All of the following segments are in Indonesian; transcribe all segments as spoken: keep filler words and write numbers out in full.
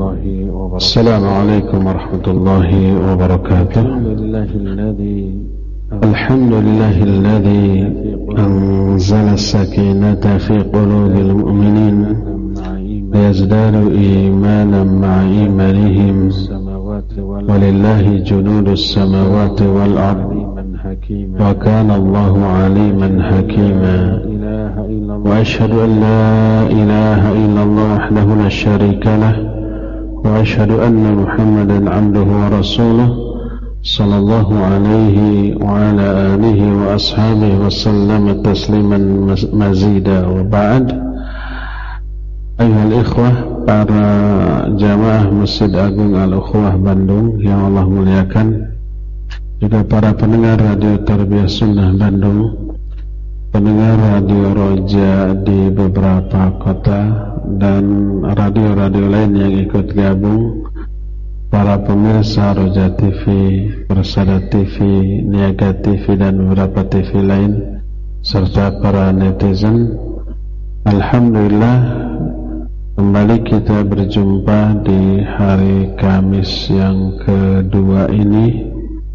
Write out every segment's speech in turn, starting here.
الله وبركاته. السلام عليكم ورحمة الله وبركاته. الحمد لله الذي الحمد لله الذي أنزل السكينة في قلوب المؤمنين ليزدادوا إيمانا مع إيمانهم ولله جنود السماوات والأرض وكان الله عليما حكيما. وأشهد أن لا إله إلا الله وحده لا شريك له وأشهد أن محمدا عبده ورسوله صلى الله عليه وعلى آله وأصحابه وسلم تسليما مزيدا. وبعد, ayuhal ikhwah, para jamaah Masjid Agung Al-Ukhwah Bandung yang Allah muliakan, juga para pendengar Radio Tarbiyah Sunnah Bandung, pendengar Radio Roja di beberapa kota, dan radio-radio lain yang ikut gabung, para pemirsa Roja T V, Persada T V, Niaga T V, dan beberapa T V lain, serta para netizen. Alhamdulillah, kembali kita berjumpa di hari Kamis yang kedua ini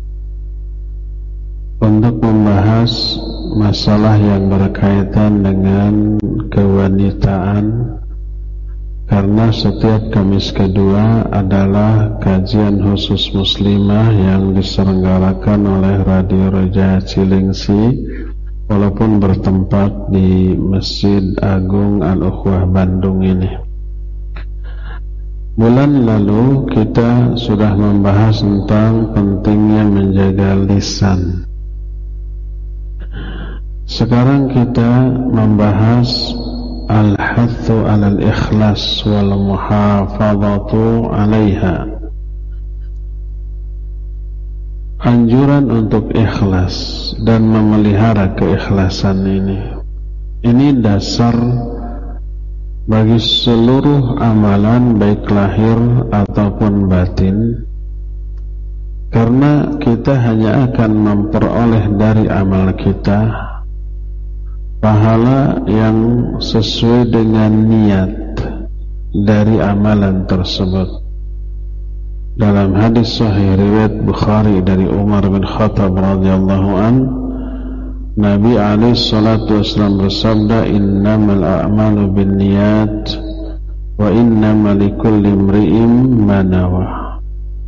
untuk membahas masalah yang berkaitan dengan kewanitaan, karena setiap Kamis kedua adalah kajian khusus muslimah yang diselenggarakan oleh Radio Roja Cilengsi, walaupun bertempat di Masjid Agung Al-Ukhwah Bandung ini. Bulan lalu kita sudah membahas tentang pentingnya menjaga lisan. Sekarang kita membahas al-hathu alal ikhlas wal muhafadhatu alaiha. Anjuran untuk ikhlas dan memelihara keikhlasan ini. Ini dasar bagi seluruh amalan, baik lahir ataupun batin, karena kita hanya akan memperoleh dari amal kita pahala yang sesuai dengan niat dari amalan tersebut. Dalam hadis sahih riwayat Bukhari dari Umar bin Khattab radhiyallahu an, Nabi alaihi salatu wasallam bersabda, innamal a'malu binniyat wa innamal likulli imri'in ma nawa.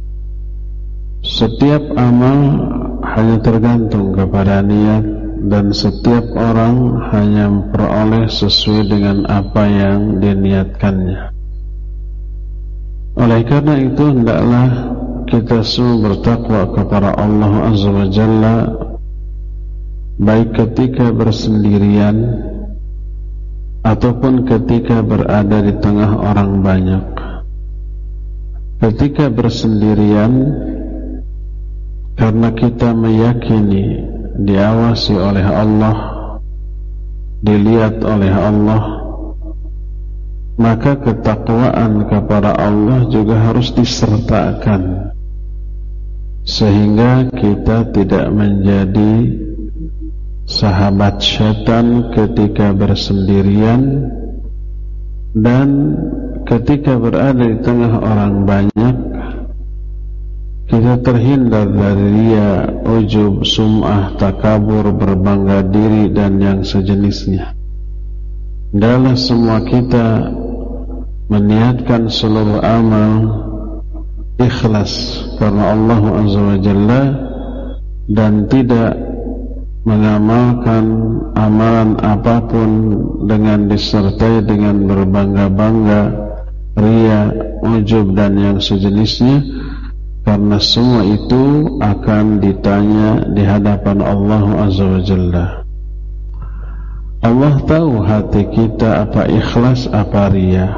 Setiap amal hanya tergantung kepada niat, dan setiap orang hanya memperoleh sesuai dengan apa yang diniatkannya. Oleh karena itu, hendaklah kita semua bertakwa kepada Allah Azza wa Jalla, baik ketika bersendirian ataupun ketika berada di tengah orang banyak. Ketika bersendirian, karena kita meyakini diawasi oleh Allah, dilihat oleh Allah, maka ketakwaan kepada Allah juga harus disertakan, sehingga kita tidak menjadi sahabat syaitan ketika bersendirian, dan ketika berada di tengah orang banyak kita terhindar dari riya, ujub, sum'ah, takabur, berbangga diri, dan yang sejenisnya. Dalam semua kita meniatkan seluruh amal ikhlas karena Allah Azza wa Jalla, dan tidak mengamalkan amalan apapun dengan disertai dengan berbangga-bangga, riya, ujub, dan yang sejenisnya, karena semua itu akan ditanya di hadapan Allah Azza wa Jalla. Allah tahu hati kita apa ikhlas, apa riya.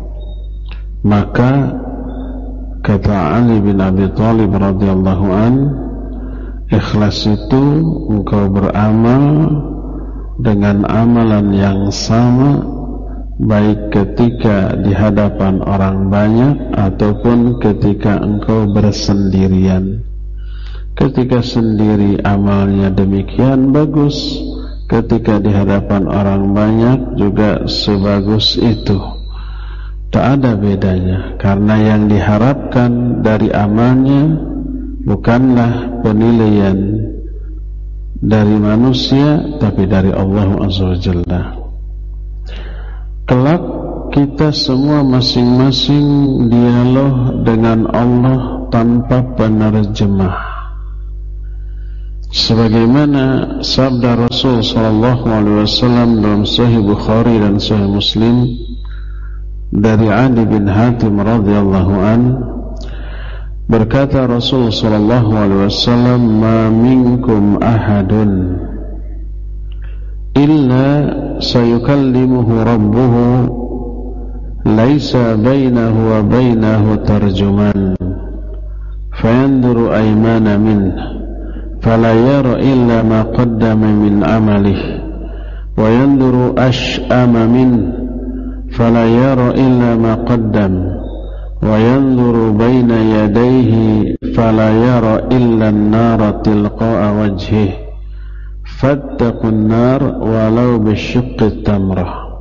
Maka kata Ali bin Abi Thalib radhiyallahu an, ikhlas itu engkau beramal dengan amalan yang sama, baik ketika di hadapan orang banyak ataupun ketika engkau bersendirian. Ketika sendiri amalnya demikian bagus, ketika di hadapan orang banyak juga sebagus itu. Tak ada bedanya, karena yang diharapkan dari amalnya bukanlah penilaian dari manusia, tapi dari Allah Azza wa Jalla. Kelak kita semua masing-masing dialog dengan Allah tanpa penerjemah, sebagaimana sabda Rasul sallallahu alaihi wasallam dalam Sahih Bukhari dan Sahih Muslim dari Adi bin Hatim radhiyallahu an, berkata Rasul sallallahu alaihi wasallam, "Ma minkum ahadun illa sayukallimuhu rabbuhu laisa bainahu wa bainahu tarjuman fayanduru aymana min fala yara illa ma qaddama min amalihi wa yanduru ash'ama min fala yara illa ma qaddam wa yanzuru baina yadayhi fala yara illa an-nara tilqa'a wajhihi fattaqun nar walau bisyiqqi tamrah."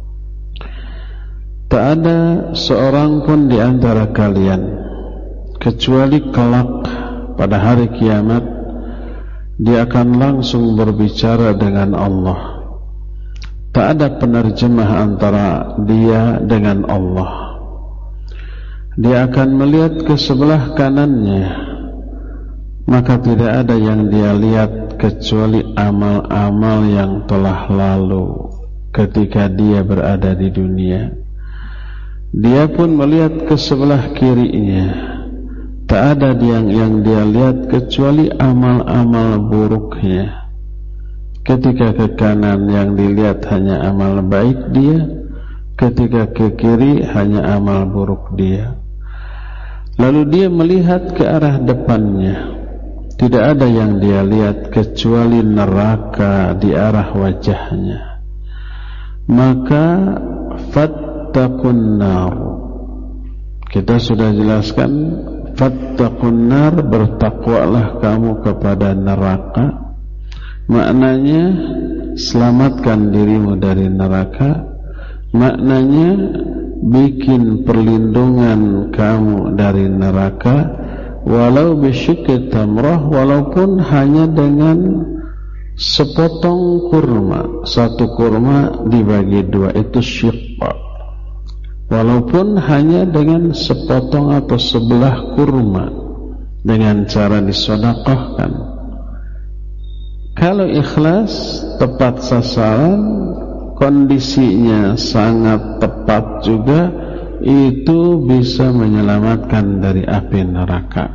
Tak ada seorang pun di antara kalian kecuali kelak pada hari kiamat dia akan langsung berbicara dengan Allah. Tak ada penerjemah antara dia dengan Allah. Dia akan melihat ke sebelah kanannya, maka tidak ada yang dia lihat kecuali amal-amal yang telah lalu ketika dia berada di dunia. Dia pun melihat ke sebelah kirinya, tak ada yang, yang dia lihat kecuali amal-amal buruknya. Ketika ke kanan yang dilihat hanya amal baik dia, ketika ke kiri hanya amal buruk dia. Lalu dia melihat ke arah depannya, tidak ada yang dia lihat kecuali neraka di arah wajahnya. Maka fattaqun nar, kita sudah jelaskan, fattaqun nar, bertakwalah kamu kepada neraka. Maknanya selamatkan dirimu dari neraka. Maknanya bikin perlindungan kamu dari neraka, walau bisyikki tamrah, walaupun hanya dengan sepotong kurma. Satu kurma dibagi dua, itu syikqa. Walaupun hanya dengan sepotong atau sebelah kurma, dengan cara disedekahkan. Kalau ikhlas, tepat sasaran, kondisinya sangat tepat juga, itu bisa menyelamatkan dari api neraka.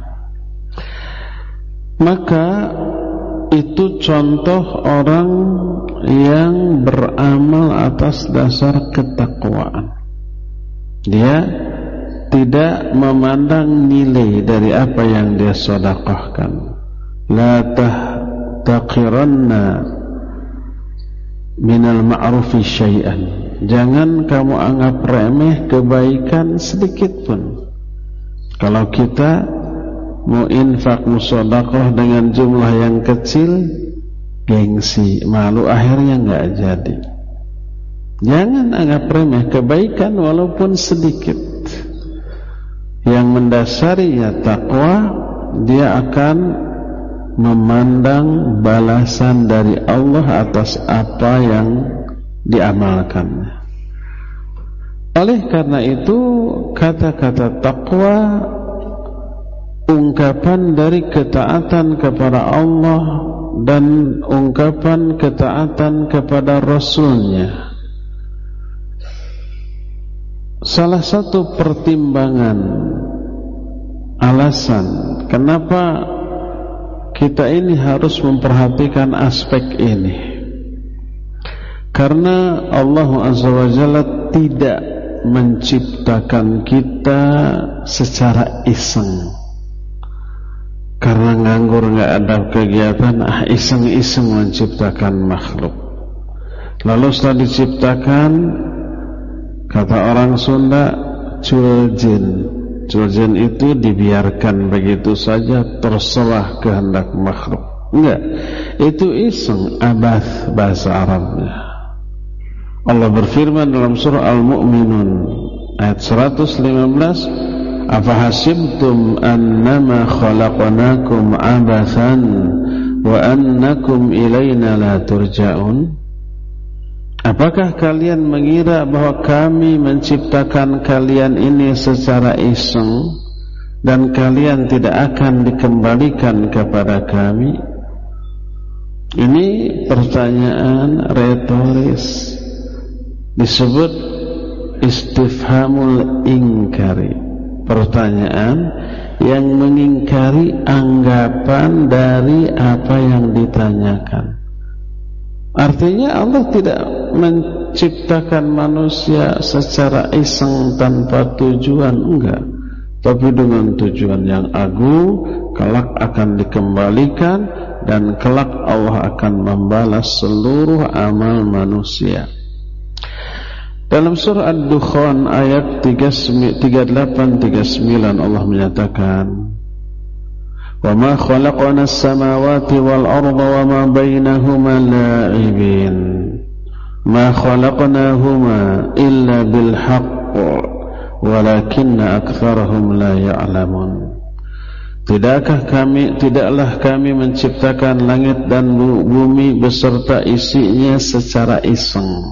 Maka itu contoh orang yang beramal atas dasar ketakwaan. Dia tidak memandang nilai dari apa yang dia sedekahkan. La tahtaqiranna minal ma'rufi syai'an, jangan kamu anggap remeh kebaikan sedikit pun. Kalau kita mau infak, mau sedekah dengan jumlah yang kecil, gengsi, malu, akhirnya enggak jadi. Jangan anggap remeh kebaikan walaupun sedikit. Yang mendasarinya takwa, dia akan memandang balasan dari Allah atas apa yang diamalkannya. Oleh karena itu, kata-kata takwa, ungkapan dari ketaatan kepada Allah dan ungkapan ketaatan kepada Rasulnya, salah satu pertimbangan alasan kenapa kita ini harus memperhatikan aspek ini, karena Allah Azza wa Jalla tidak menciptakan kita secara iseng. Karena nganggur nggak ada kegiatan, ah iseng-iseng menciptakan makhluk. Lalu setelah diciptakan, kata orang Sunda, culjin. Culjin itu dibiarkan begitu saja, terserah kehendak makhluk. Enggak, itu iseng, abath bahasa Arabnya. Allah berfirman dalam surah Al-Mu'minun ayat seratus lima belas, afahasibtum annama khalaqnakum abathan wa annakum ilaina la turja'un. Apakah kalian mengira bahwa kami menciptakan kalian ini secara iseng dan kalian tidak akan dikembalikan kepada kami? Ini pertanyaan retoris, disebut istifhamul ingkari, pertanyaan yang mengingkari anggapan dari apa yang ditanyakan. Artinya Allah tidak menciptakan manusia secara iseng tanpa tujuan, enggak, tapi dengan tujuan yang agung. Kelak akan dikembalikan dan kelak Allah akan membalas seluruh amal manusia. Dalam surah Ad-Dukhan ayat tiga puluh delapan tiga puluh sembilan Allah menyatakan, wa ma khalaqna as-samawati wal arda wa ma bainahuma la'ibin ma khalaqnahuma illa bil haqq walakinna aktsarahum la ya'lamun. Tidakkah kami tidaklah kami menciptakan langit dan bumi beserta isinya secara iseng,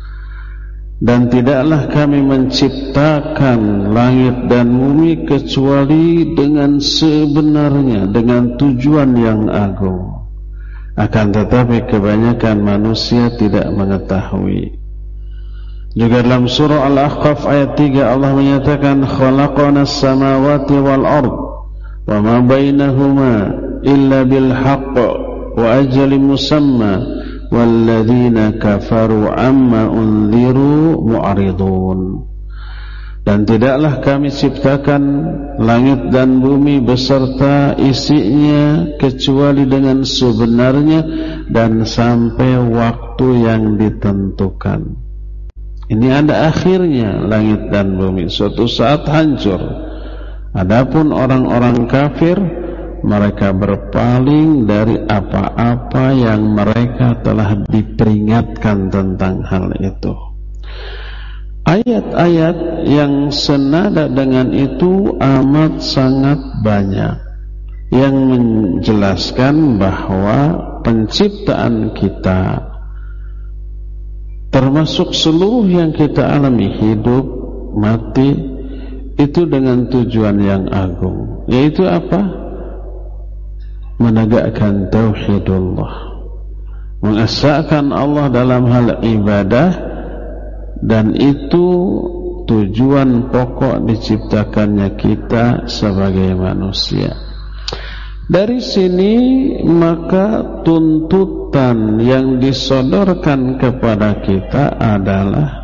dan tidaklah kami menciptakan langit dan bumi kecuali dengan sebenarnya, dengan tujuan yang agung. Akan tetapi kebanyakan manusia tidak mengetahui. Juga dalam surah Al-Ahqaf ayat tiga Allah menyatakan, khalaqana as-samawati wal ard wa ma bainahuma illa bil haqq wa ajalin musamma walladzina kafaru amma unziru mu'ridun. Dan tidaklah kami ciptakan langit dan bumi beserta isinya kecuali dengan sebenarnya dan sampai waktu yang ditentukan. Ini ada akhirnya, langit dan bumi suatu saat hancur. Adapun orang-orang kafir, mereka berpaling dari apa-apa yang mereka telah diperingatkan tentang hal itu. Ayat-ayat yang senada dengan itu amat sangat banyak, yang menjelaskan bahwa penciptaan kita, termasuk seluruh yang kita alami, hidup, mati, itu dengan tujuan yang agung, yaitu apa? Menegakkan tauhidullah, mengesahkan Allah dalam hal ibadah, dan itu tujuan pokok diciptakannya kita sebagai manusia. Dari sini maka tuntutan yang disodorkan kepada kita adalah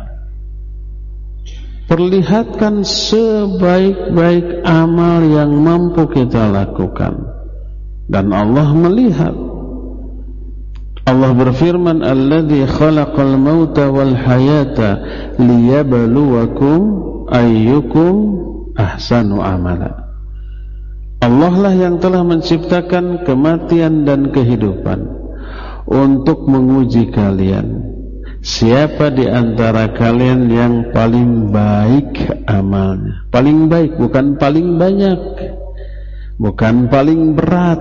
perlihatkan sebaik-baik amal yang mampu kita lakukan. Dan Allah melihat. Allah berfirman, alladzi khalaqal mauta wal hayata liyabluwakum ayyukum ahsanu amala. Allah lah yang telah menciptakan kematian dan kehidupan untuk menguji kalian, siapa di antara kalian yang paling baik amalnya. Paling baik, bukan paling banyak, bukan paling berat,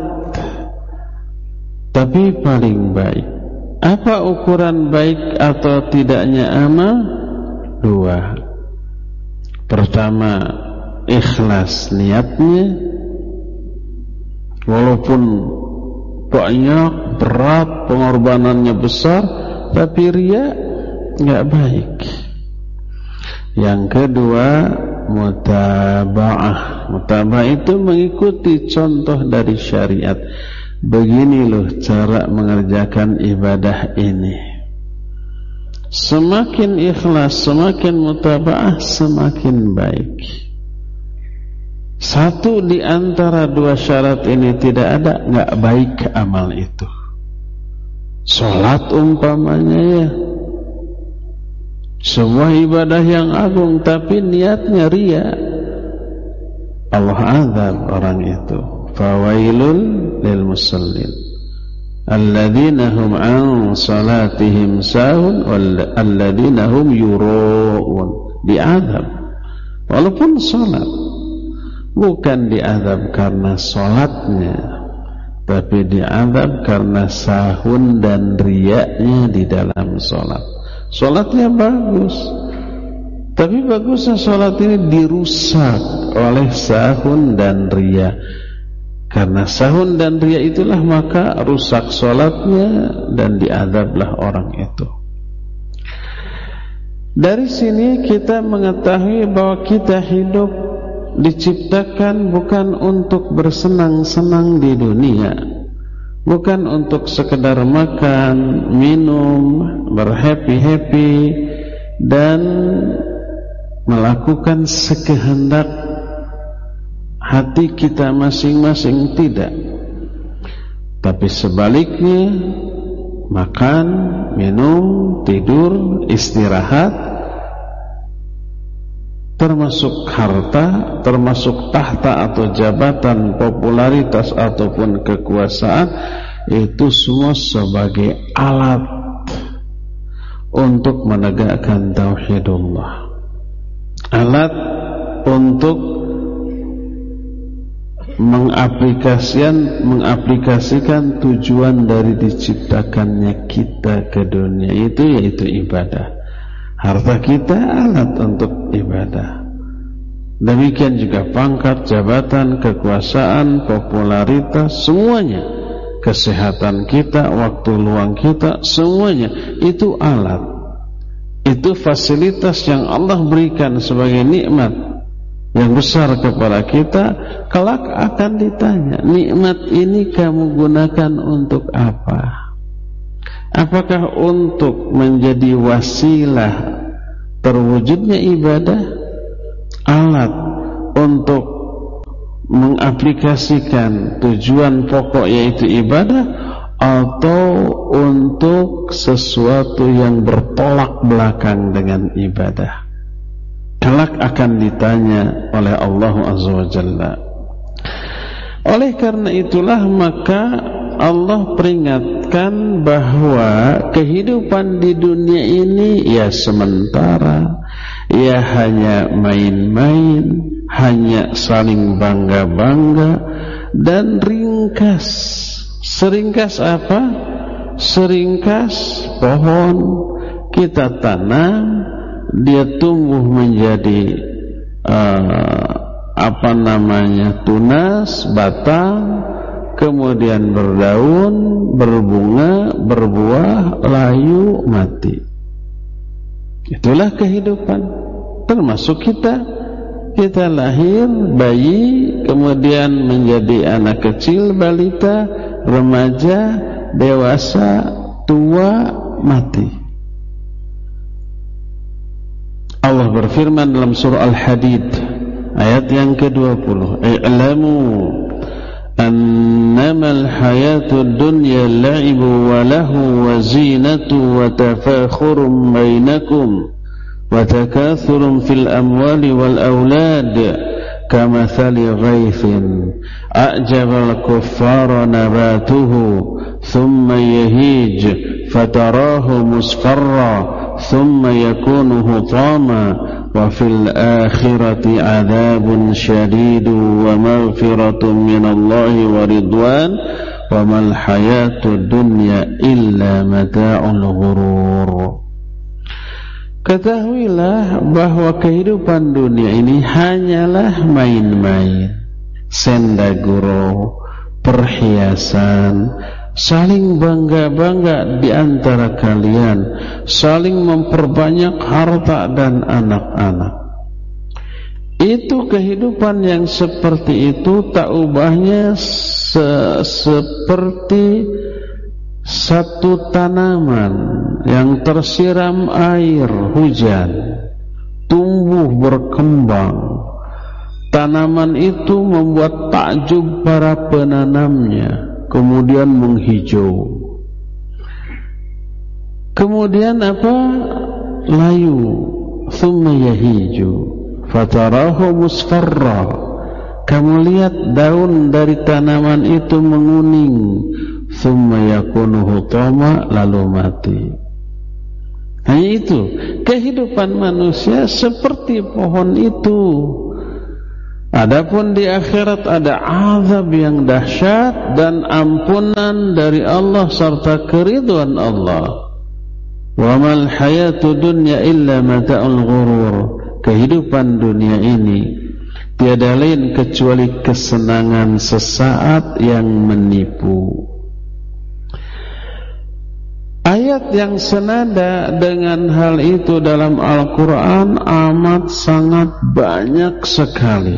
tapi paling baik. Apa ukuran baik atau tidaknya amal? Dua. Pertama, ikhlas niatnya, walaupun banyak, berat, pengorbanannya besar, tapi ria enggak baik. Yang kedua, mutaba'ah. Mutaba'ah itu mengikuti contoh dari syariat. Begini loh cara mengerjakan ibadah ini. Semakin ikhlas, semakin mutaba'ah, semakin baik. Satu di antara dua syarat ini tidak ada, enggak baik amal itu. Salat umpamanya, ya, sebuah ibadah yang agung, tapi niatnya ria, Allah azab orang itu. Fawailun lil musallin alladzina hum an salatihim sahun walladzina hum yura'un. Diazab walaupun sholat, bukan diazab karena sholatnya, tapi diazab karena sahun dan riyanya di dalam sholat. Sholatnya bagus, tapi bagusnya sholat ini dirusak oleh sahun dan riya. Karena sahun dan riya itulah maka rusak sholatnya dan diazablah orang itu. Dari sini kita mengetahui bahwa kita hidup diciptakan bukan untuk bersenang-senang di dunia, bukan untuk sekedar makan, minum, berhappy-happy dan melakukan sekehendak hati kita masing-masing, tidak. Tapi sebaliknya, makan, minum, tidur, istirahat, termasuk harta, termasuk tahta atau jabatan, popularitas ataupun kekuasaan, itu semua sebagai alat untuk menegakkan tauhidullah, alat untuk mengaplikasikan mengaplikasikan tujuan dari diciptakannya kita ke dunia itu, yaitu ibadah. Harta kita alat untuk ibadah. Demikian juga pangkat, jabatan, kekuasaan, popularitas, semuanya. Kesehatan kita, waktu luang kita, semuanya itu alat. Itu fasilitas yang Allah berikan sebagai nikmat yang besar kepada kita. Kelak akan ditanya, nikmat ini kamu gunakan untuk apa? Apakah untuk menjadi wasilah terwujudnya ibadah, alat untuk mengaplikasikan tujuan pokok yaitu ibadah, atau untuk sesuatu yang bertolak belakang dengan ibadah? Kelak akan ditanya oleh Allah Azza wa Jalla. Oleh karena itulah maka Allah peringatkan bahwa kehidupan di dunia ini ya sementara, ya hanya main-main, hanya saling bangga-bangga dan ringkas. Seringkas apa? Seringkas pohon kita tanam, dia tumbuh menjadi uh, apa namanya tunas, batang, kemudian berdaun, berbunga, berbuah, layu, mati. Itulah kehidupan. Termasuk kita. Kita lahir, bayi, kemudian menjadi anak kecil, balita, remaja, dewasa, tua, mati. Allah berfirman dalam surah Al-Hadid ayat yang ke-dua puluh, "I'lamu annamal hayatud dunya la'ibu wa lahu wa zinatu wa tafakhurun bainakum wa takathurun fil amwali wal aulad kamathali ghaithin a'jabal kuffara nabatuhu thumma yahij fatarahu musfarra ثم يكون هطاما وفي الآخرة عذاب شديد ومغفرة من الله ورضوان وما الحياة الدنيا إلا متاع الغرور." Ketahuilah bahwa kehidupan dunia ini hanyalah main-main, senda-gurau, perhiasan, saling bangga-bangga di antara kalian, saling memperbanyak harta dan anak-anak. Itu kehidupan yang seperti itu tak ubahnya se seperti satu tanaman yang tersiram air hujan, tumbuh berkembang. Tanaman itu membuat takjub para penanamnya, kemudian menghijau. Kemudian apa? Layu. Thumma yahiju fatarahu musfarra. Kamu lihat daun dari tanaman itu menguning. Thumma yakunu hutama, lalu mati. Hanya itu, kehidupan manusia seperti pohon itu. Adapun di akhirat ada azab yang dahsyat dan ampunan dari Allah serta keridhaan Allah. Wa mal hayatu dunya illa mata'ul ghurur. Kehidupan dunia ini tiada lain kecuali kesenangan sesaat yang menipu. Ayat yang senada dengan hal itu dalam Al-Quran amat sangat banyak sekali.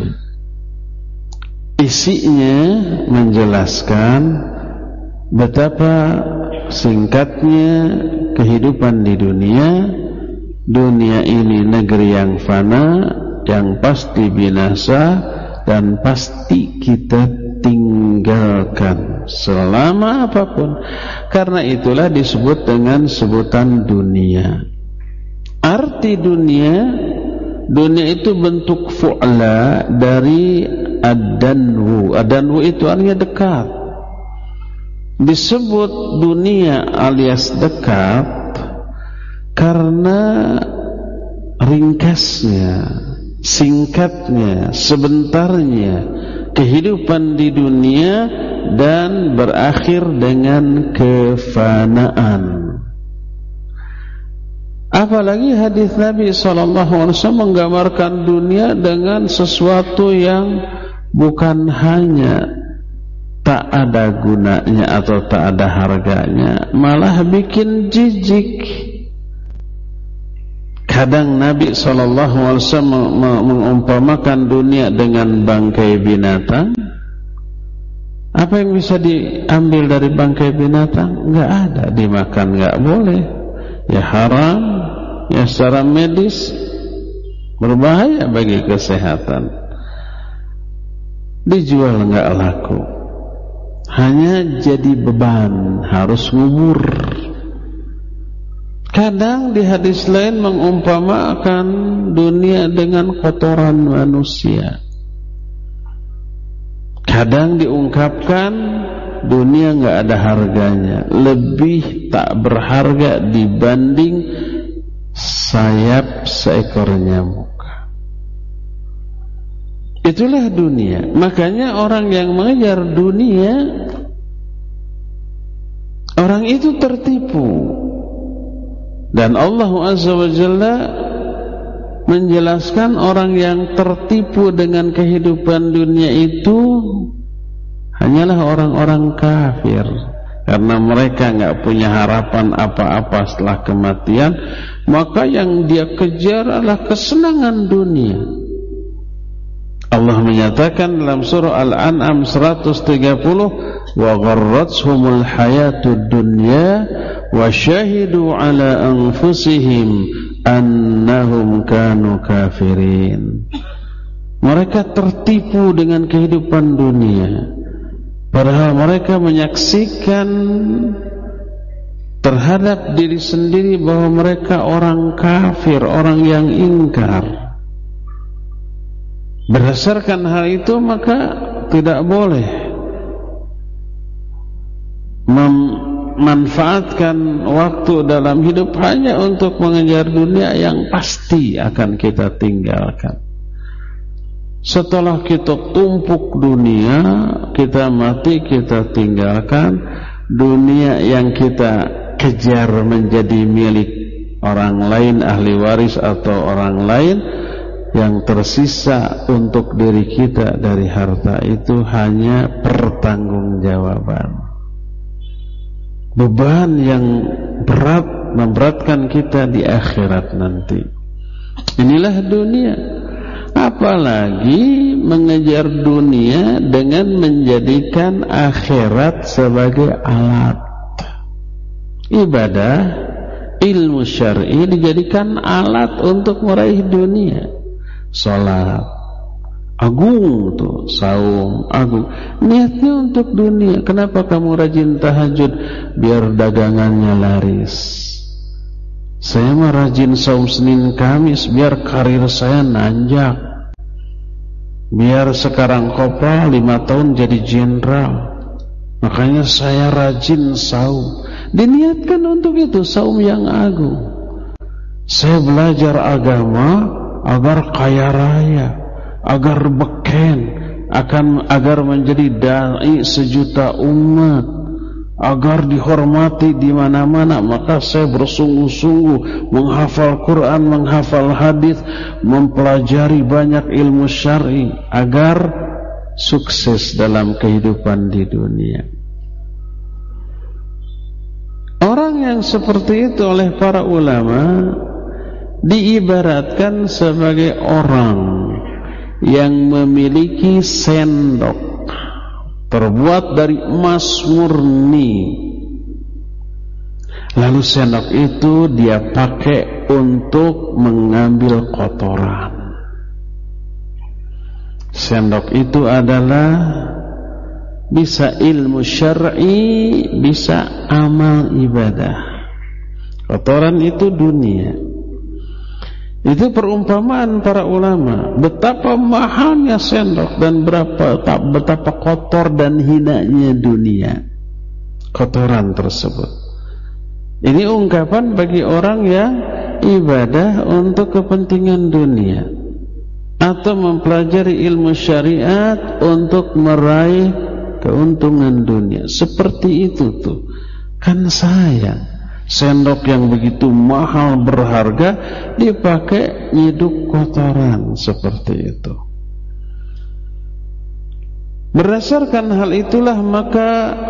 Isinya menjelaskan betapa singkatnya kehidupan di dunia. Dunia ini negeri yang fana, yang pasti binasa, dan pasti kita tinggalkan selama apapun. Karena itulah disebut dengan sebutan dunia. Arti dunia, dunia itu bentuk fu'la dari ad-danwu. Ad-danwu itu artinya dekat. Disebut dunia alias dekat karena ringkasnya, singkatnya, sebentarnya kehidupan di dunia dan berakhir dengan kefanaan. Apalagi hadis Nabi sallallahu alaihi wasallam menggambarkan dunia dengan sesuatu yang bukan hanya tak ada gunanya atau tak ada harganya, malah bikin jijik. Kadang Nabi sallallahu alaihi wasallam mengumpamakan dunia dengan bangkai binatang. Apa yang bisa diambil dari bangkai binatang? Enggak ada. Dimakan enggak boleh. Ya haram, ya secara medis berbahaya bagi kesehatan. Dijual enggak laku. Hanya jadi beban, harus ngubur. Kadang di hadis lain mengumpamakan dunia dengan kotoran manusia. Kadang diungkapkan dunia enggak ada harganya, lebih tak berharga dibanding sayap seekor nyamuk. Itulah dunia. Makanya orang yang mengejar dunia, orang itu tertipu. Dan Allah Azza wa Jalla menjelaskan orang yang tertipu dengan kehidupan dunia itu hanyalah orang-orang kafir. Karena mereka enggak punya harapan apa-apa setelah kematian, maka yang dia kejar adalah kesenangan dunia. Allah menyatakan dalam surah Al-An'am seratus tiga puluh, wa gharratshumul hayatud dunya wa syahidu ala anfusihim annahum kanu kafirin. Mereka tertipu dengan kehidupan dunia, padahal mereka menyaksikan terhadap diri sendiri bahwa mereka orang kafir, orang yang ingkar. Berdasarkan hal itu maka tidak boleh memanfaatkan waktu dalam hidup hanya untuk mengejar dunia yang pasti akan kita tinggalkan. Setelah kita tumpuk dunia, kita mati, kita tinggalkan. Dunia yang kita kejar menjadi milik orang lain, ahli waris atau orang lain, yang tersisa untuk diri kita dari harta itu hanya pertanggungjawaban. Beban yang berat memberatkan kita di akhirat nanti. Inilah dunia. Apalagi mengejar dunia dengan menjadikan akhirat sebagai alat ibadah, ilmu syar'i dijadikan alat untuk meraih dunia. Salat agung tuh, saum agung, niatnya untuk dunia. Kenapa kamu rajin tahajud? Biar dagangannya laris. Saya mah rajin saum Senin Kamis biar karir saya nanjak, biar sekarang kopral lima tahun jadi jenderal. Makanya saya rajin saum. Diniatkan untuk itu, saum yang agung. Saya belajar agama agar kaya raya, agar beken, akan agar menjadi dai sejuta umat, agar dihormati di mana-mana. Maka saya bersungguh-sungguh menghafal Quran, menghafal hadis, mempelajari banyak ilmu syar'i agar sukses dalam kehidupan di dunia. Orang yang seperti itu oleh para ulama diibaratkan sebagai orang yang memiliki sendok terbuat dari emas murni. Lalu sendok itu dia pakai untuk mengambil kotoran. Sendok itu adalah bisa ilmu syar'i, bisa amal ibadah. Kotoran itu dunia. Itu perumpamaan para ulama, betapa mahalnya sendok dan berapa betapa kotor dan hinanya dunia, kotoran tersebut. Ini ungkapan bagi orang yang ibadah untuk kepentingan dunia atau mempelajari ilmu syariat untuk meraih keuntungan dunia. Seperti itu tuh. Kan sayang sendok yang begitu mahal berharga dipakai nyiduk kotoran seperti itu. Berdasarkan hal itulah maka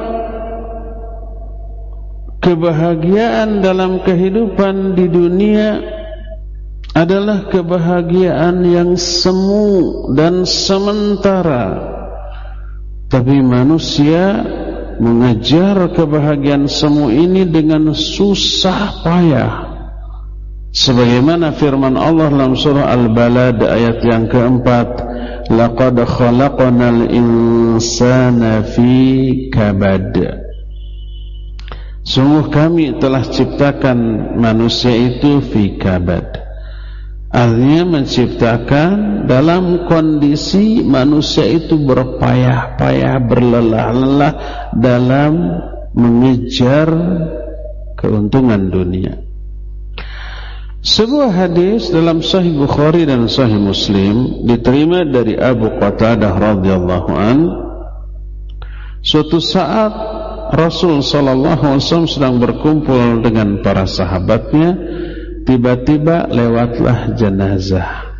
kebahagiaan dalam kehidupan di dunia adalah kebahagiaan yang semu dan sementara. Tapi manusia mengejar kebahagiaan semu ini dengan susah payah. Sebagaimana firman Allah dalam surah Al-Balad ayat yang keempat, laqad khalaqnal insana fi kabad. Sungguh kami telah ciptakan manusia itu fi kabad. Artinya menciptakan dalam kondisi manusia itu berpayah-payah, berlelah-lelah dalam mengejar keuntungan dunia. Sebuah hadis dalam Sahih Bukhari dan Sahih Muslim diterima dari Abu Qatadah radhiyallahu an. Suatu saat Rasul sallallahu alaihi wasallam sedang berkumpul dengan para sahabatnya. Tiba-tiba lewatlah jenazah.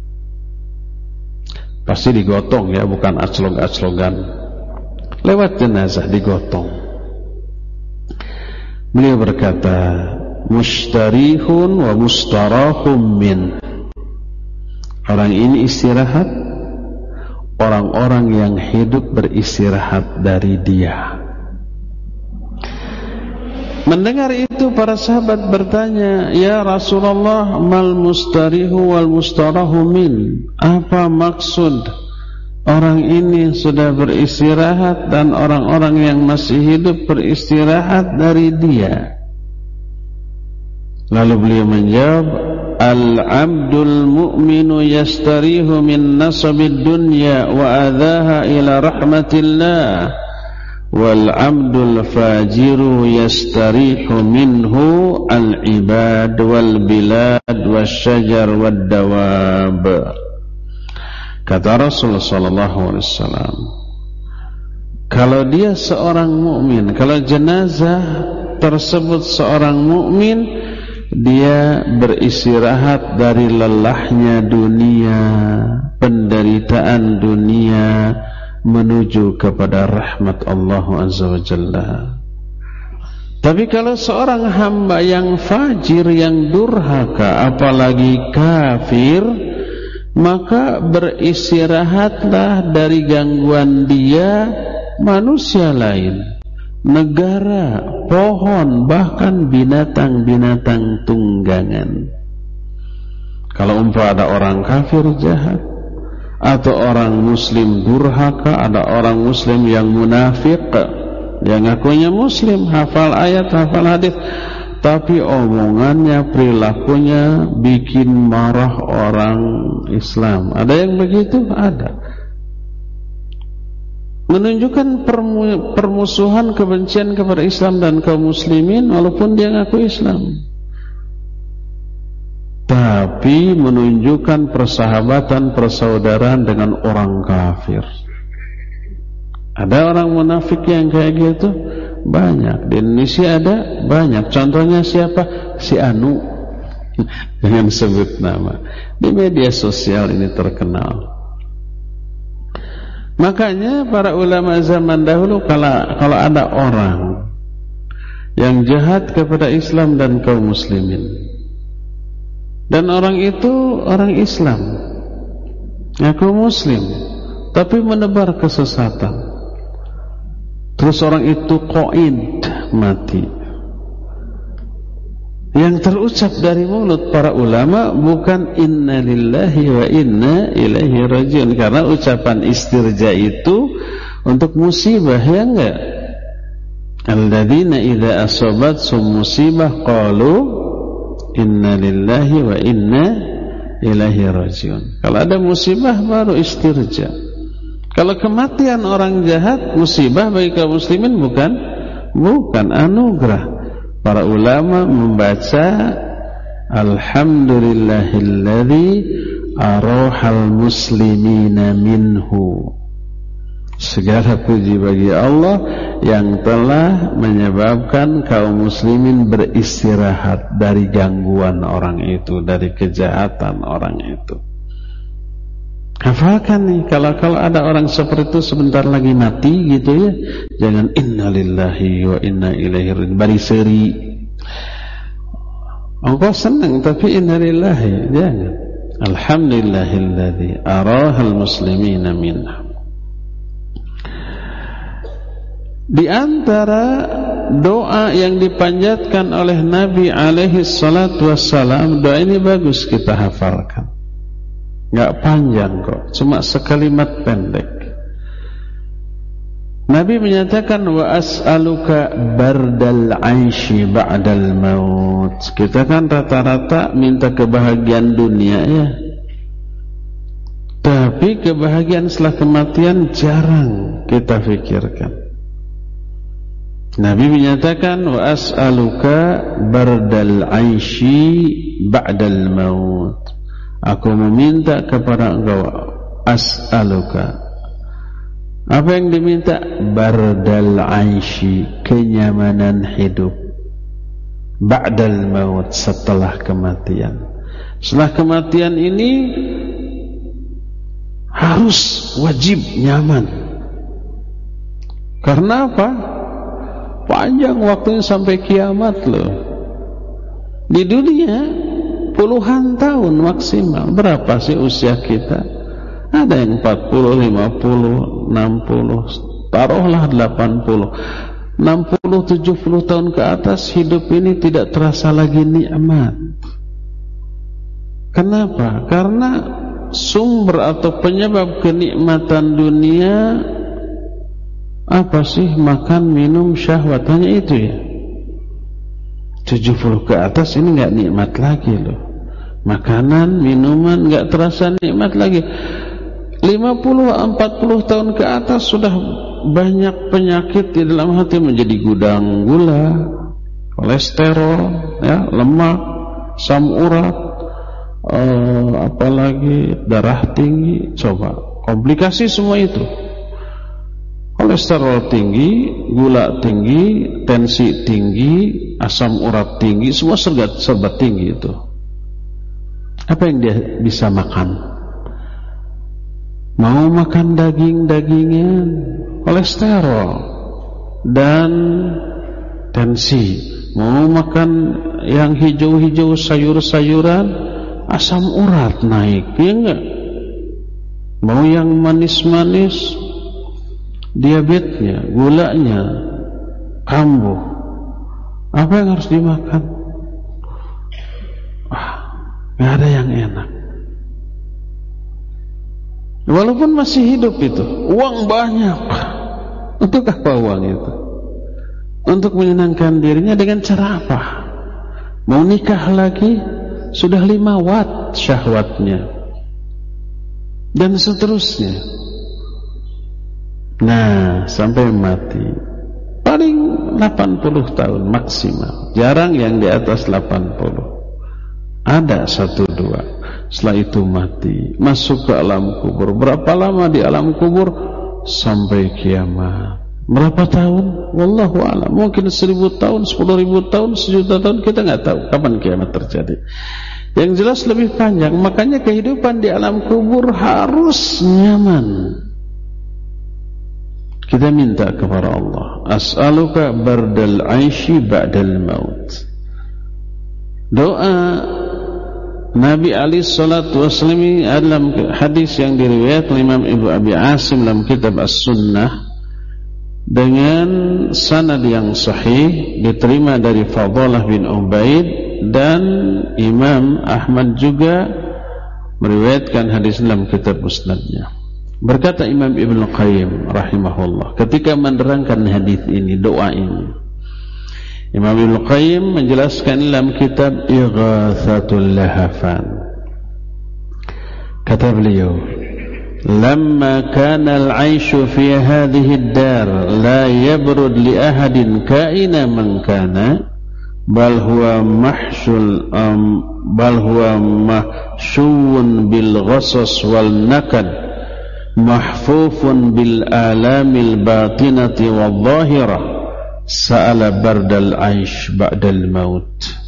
Pasti digotong ya, bukan aclog-aclogan. Lewat jenazah digotong. Beliau berkata, mustarihun wa mustarahum min. Orang ini istirahat, orang-orang yang hidup beristirahat dari dia. Mendengar itu para sahabat bertanya, ya Rasulullah, mal mustarihu wal mustarahu min? Apa maksud orang ini sudah beristirahat dan orang-orang yang masih hidup beristirahat dari dia? Lalu beliau menjawab, al-abdul mu'minu yastarihu min nasabid dunya wa adhaha ila rahmatillah. Wal abdul fajiru yastarihu minhu al-ibad wal bilad wasyajar wad dawab. Kata Rasulullah sallallahu alaihi wasallam, kalau dia seorang mukmin, kalau jenazah tersebut seorang mukmin, dia beristirahat dari lelahnya dunia, penderitaan dunia, menuju kepada rahmat Allah Azza wa Jalla. Tapi kalau seorang hamba yang fajir, yang durhaka, apalagi kafir, maka beristirahatlah dari gangguan dia manusia lain, negara, pohon, bahkan binatang-binatang tunggangan. Kalau umpama ada orang kafir jahat, atau orang muslim durhaka, ada orang muslim yang munafik, yang ngakunya muslim, hafal ayat, hafal hadis, tapi omongannya, perilakunya bikin marah orang Islam. Ada yang begitu? Ada. Menunjukkan permusuhan, kebencian kepada Islam dan kaum muslimin walaupun dia ngaku Islam. tapi menunjukkan persahabatan, persaudaraan dengan orang kafir. Ada orang munafik yang kayak gitu? Banyak. Di Indonesia ada? Banyak. Contohnya siapa? Si Anu. Jangan sebut nama. Di media sosial ini terkenal. Makanya para ulama zaman dahulu kalau, kalau ada orang yang jahat kepada Islam dan kaum muslimin, dan orang itu orang Islam, ngaku muslim, tapi menebar kesesatan, terus orang itu qaid, mati. Yang terucap dari mulut para ulama bukan inna lillahi wa inna ilaihi rajiun, karena ucapan istirja itu untuk musibah, ya enggak? Alladzina idza asabathum musibah qalu inna lillahi wa inna ilaihi rajiun. Kalau ada musibah baru istirja. Kalau kematian orang jahat musibah bagi kaum muslimin bukan bukan anugerah. Para ulama membaca alhamdulillahilladzi arahal muslimina minhu. Segala puji bagi Allah yang telah menyebabkan kaum muslimin beristirahat dari gangguan orang itu, dari kejahatan orang itu. Hafalkan nih, kalau kalau ada orang seperti itu sebentar lagi mati gitu ya, jangan innalillahi wa inna ilaihi raji'un bari seri. Engkau senang tapi innalillahi, jangan. Alhamdulillahilladzi arahal muslimina minhu. Di antara doa yang dipanjatkan oleh Nabi alaihi salatu wassalam, doa ini bagus kita hafalkan. Enggak panjang kok, cuma sekalimat pendek. Nabi menyatakan wa as'aluka bardal 'aishi ba'dal maut. Kita kan rata-rata minta kebahagiaan dunia ya. Tapi kebahagiaan setelah kematian jarang kita pikirkan. Nabi menyatakan wa as'aluka bardal 'aishi ba'dal maut. Aku meminta kepada engkau, as'aluka. Apa yang diminta? Bardal 'aishi, kenyamanan hidup. Ba'dal maut, setelah kematian. Setelah kematian ini harus wajib nyaman. Karena apa? Panjang waktunya sampai kiamat loh. Di dunia puluhan tahun maksimal. Berapa sih usia kita? Ada yang empat puluh, lima puluh, enam puluh, taruhlah delapan puluh, enam puluh, tujuh puluh tahun ke atas. Hidup ini tidak terasa lagi nikmat. Kenapa? Karena sumber atau penyebab kenikmatan dunia apa sih? Makan, minum, syahwat, hanya itu ya. tujuh puluh ke atas ini enggak nikmat lagi loh. Makanan, minuman enggak terasa nikmat lagi. lima puluh, empat puluh tahun ke atas sudah banyak penyakit di dalam hati, menjadi gudang gula, kolesterol, ya, lemak, asam urat, eh, apalagi darah tinggi. Coba komplikasi semua itu. Kolesterol tinggi, gula tinggi, tensi tinggi, asam urat tinggi, semua serba, serba tinggi itu. Apa yang dia bisa makan? Mau makan daging-dagingan, kolesterol dan tensi. Mau makan yang hijau-hijau, sayur-sayuran, asam urat naik, ya enggak? Mau yang manis-manis, diabetesnya, gulanya kambuh. Apa yang harus dimakan? Ah, nggak ada yang enak. Walaupun masih hidup itu, uang banyak. Untuk apa uang itu? Untuk menyenangkan dirinya dengan cara apa? Mau nikah lagi, sudah lima watt syahwatnya, dan seterusnya. Nah, sampai mati paling delapan puluh tahun maksimal. Jarang yang di atas delapan puluh. Ada satu dua. Setelah itu mati, masuk ke alam kubur. Berapa lama di alam kubur? Sampai kiamat. Berapa tahun? Wallahu a'lam. Mungkin seribu tahun, sepuluh ribu tahun, sejuta tahun, kita nggak tahu kapan kiamat terjadi. Yang jelas lebih panjang. Makanya kehidupan di alam kubur harus nyaman. Kita minta kepada Allah, as'aluka bardal aishi ba'dal maut. Doa Nabi alaihi salatu wasallam dalam hadis yang diriwayatkan Imam Ibnu Abi Asim dalam kitab As-Sunnah dengan sanad yang sahih, diterima dari Fadalah bin Ubaid, dan Imam Ahmad juga meriwayatkan hadis dalam kitab Musnadnya. Berkata Imam Ibnu Qayyim rahimahullah ketika menerangkan hadis ini, doa ini, Imam Ibnu Qayyim menjelaskan dalam kitab Ighatsatul Lahafan. Kata beliau, "Lamma kana al-'aishu fi hadhihi ad-dar la yabrud li ahadin kaina man kana, bal huwa mahshul um, bal huwa mahshun bil ghasas wal nakad, mahfufun bil alamil batinati wal zahirah, sa'ala bardal aish ba'dal maut."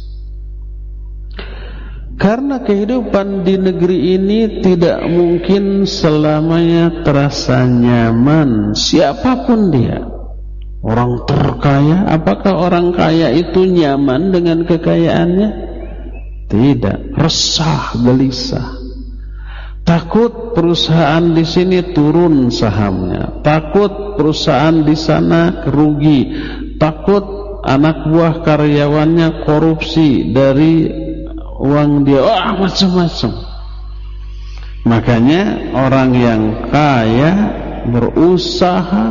Karena kehidupan di negeri ini tidak mungkin selamanya terasa nyaman, siapapun dia. Orang terkaya, apakah orang kaya itu nyaman dengan kekayaannya? Tidak, resah, gelisah. Takut perusahaan di sini turun sahamnya, takut perusahaan di sana rugi, takut anak buah karyawannya korupsi dari uang dia, wah oh, macam-macam. Makanya orang yang kaya berusaha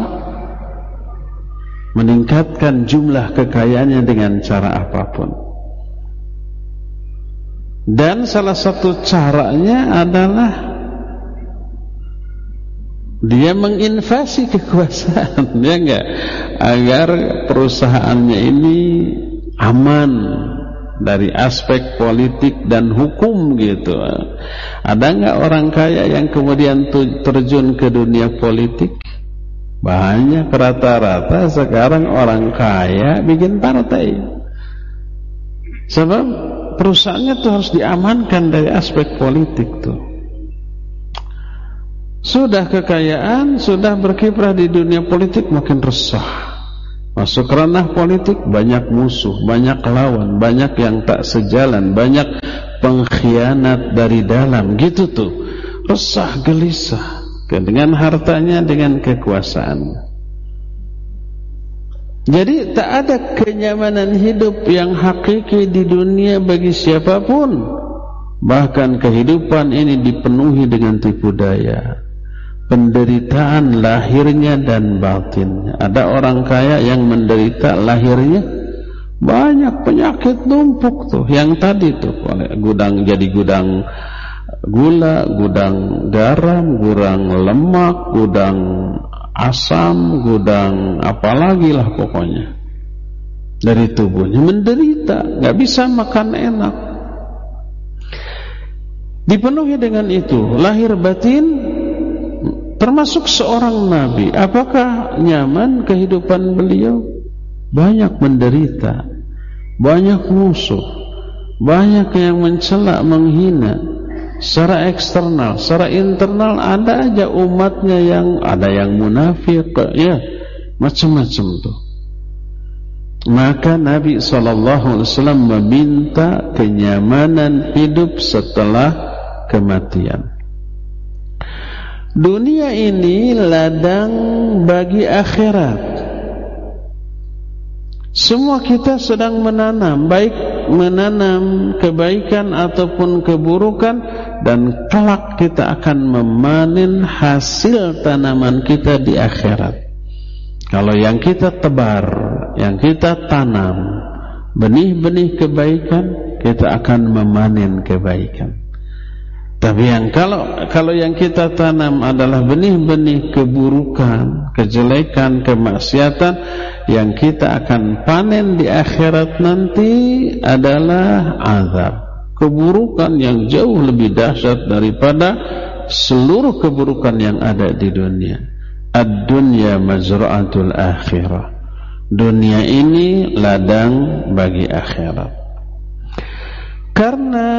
meningkatkan jumlah kekayaannya dengan cara apapun. Dan salah satu caranya adalah dia menginvasi kekuasaan, ya enggak, agar perusahaannya ini aman dari aspek politik dan hukum gitu. Ada enggak orang kaya yang kemudian terjun ke dunia politik? Banyak, rata-rata sekarang orang kaya bikin partai. Sebab perusahaannya tuh harus diamankan dari aspek politik tuh. Sudah kekayaan, sudah berkiprah di dunia politik, makin resah. Masuk ranah politik, banyak musuh, banyak lawan, banyak yang tak sejalan, banyak pengkhianat dari dalam, gitu tuh. Resah, gelisah dengan hartanya, dengan kekuasaannya. Jadi tak ada kenyamanan hidup yang hakiki di dunia bagi siapapun. Bahkan kehidupan ini dipenuhi dengan tipu daya, penderitaan lahirnya dan batinnya. Ada orang kaya yang menderita lahirnya, banyak penyakit numpuk tuh. Yang tadi tuh, gudang jadi gudang gula, gudang garam, gudang lemak, gudang asam, gudang apalagi lah pokoknya dari tubuhnya, menderita, nggak bisa makan enak. Dipenuhi dengan itu lahir batin. Termasuk seorang nabi, apakah nyaman kehidupan beliau? Banyak menderita, banyak musuh, banyak yang mencela, menghina. Secara eksternal, secara internal ada aja umatnya yang ada yang munafik, ya macam-macam tuh. Maka Nabi shallallahu alaihi wasallam meminta kenyamanan hidup setelah kematian. Dunia ini ladang bagi akhirat. Semua kita sedang menanam, baik menanam kebaikan ataupun keburukan, dan kelak kita akan memanen hasil tanaman kita di akhirat. Kalau yang kita tebar, yang kita tanam benih-benih kebaikan, kita akan memanen kebaikan. Tapi yang kalau kalau yang kita tanam adalah benih-benih keburukan, kejelekan, kemaksiatan, yang kita akan panen di akhirat nanti adalah azab, keburukan yang jauh lebih dahsyat daripada seluruh keburukan yang ada di dunia. Ad-dunya mazra'atul akhirah. Dunia ini ladang bagi akhirat. Karena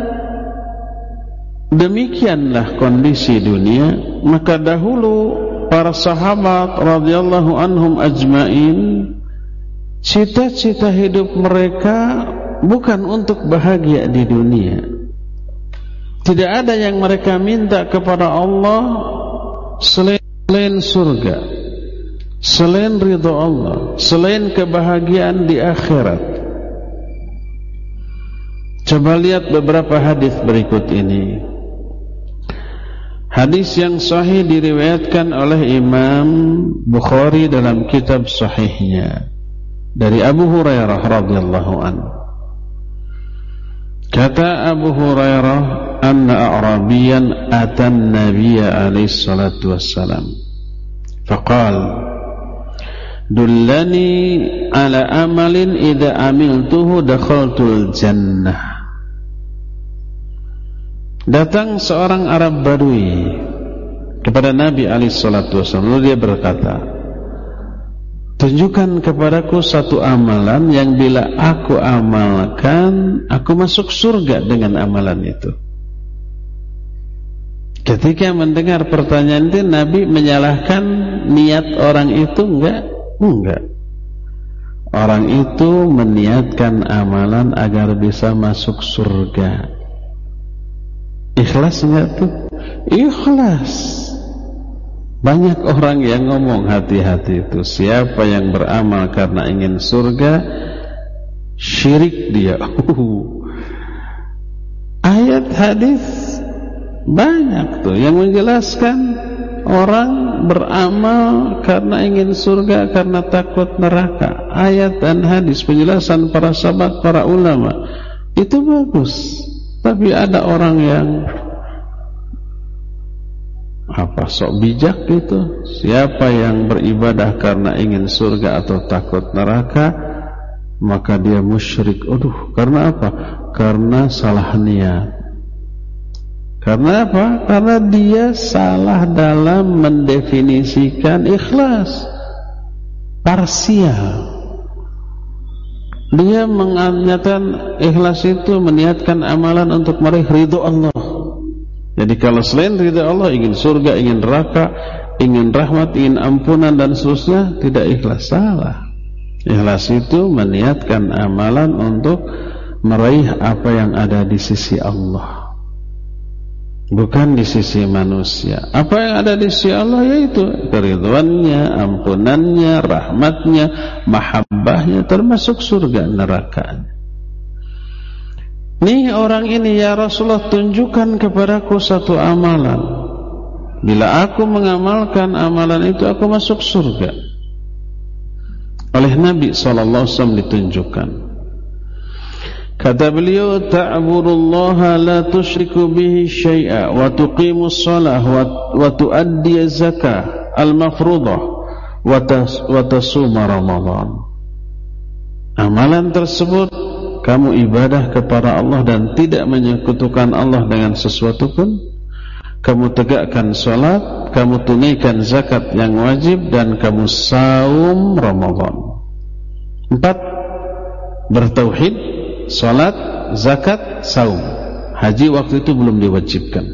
demikianlah kondisi dunia, maka dahulu para sahabat radhiyallahu anhum ajmain, cita-cita hidup mereka bukan untuk bahagia di dunia. Tidak ada yang mereka minta kepada Allah selain surga, selain ridha Allah, selain kebahagiaan di akhirat. Coba lihat beberapa hadis berikut ini. Hadis yang sahih diriwayatkan oleh Imam Bukhari dalam kitab sahihnya dari Abu Hurairah radhiyallahu anhu. Kata Abu Hurairah, anna a'rabiyan atan nabiyya alaihi salatu wassalam faqal dullani ala amalin idza amiltuhu dakhaltul jannah. Datang seorang Arab Badui kepada Nabi alaihi salatu wassalam, lalu dia berkata, tunjukkan kepadaku satu amalan yang bila aku amalkan, aku masuk surga dengan amalan itu. Ketika mendengar pertanyaan itu, Nabi menyalahkan niat orang itu? Enggak, enggak. Orang itu meniatkan amalan agar bisa masuk surga. Ikhlas enggak tuh? Ikhlas. Banyak orang yang ngomong, hati-hati itu, siapa yang beramal karena ingin surga, syirik dia. Ayat hadis banyak tuh yang menjelaskan orang beramal karena ingin surga, karena takut neraka. Ayat dan hadis, penjelasan para sahabat, para ulama, itu bagus. Tapi ada orang yang apa, sok bijak gitu. Siapa yang beribadah karena ingin surga atau takut neraka, maka dia musyrik. Aduh, karena apa? Karena salah niat. Karena apa? Karena dia salah dalam mendefinisikan ikhlas. Parsial. Dia mengatakan ikhlas itu meniatkan amalan untuk meraih ridho Allah. Jadi kalau selain ridho Allah, ingin surga, ingin neraka, ingin rahmat, ingin ampunan dan seterusnya, tidak ikhlas. Salah. Ikhlas itu meniatkan amalan untuk meraih apa yang ada di sisi Allah, bukan di sisi manusia. Apa yang ada di sisi Allah yaitu keridhoannya, ampunannya, rahmatnya, mahabbahnya, termasuk surga nerakanya. Nih orang ini, ya Rasulullah, tunjukkan kepadaku satu amalan. Bila aku mengamalkan amalan itu, aku masuk surga. Oleh Nabi shallallahu alaihi wasallam ditunjukkan. Kata beliau, ta'budullaha la tusyriku bihi syai'a wa tuqimus shalah wa tuaddi zakah al-mafruḍah wa tasuma Ramadan. Amalan tersebut, kamu ibadah kepada Allah dan tidak menyekutukan Allah dengan sesuatu pun. Kamu tegakkan salat, kamu tunaikan zakat yang wajib, dan kamu saum Ramadan. Empat, bertauhid, salat, zakat, saum. Haji waktu itu belum diwajibkan.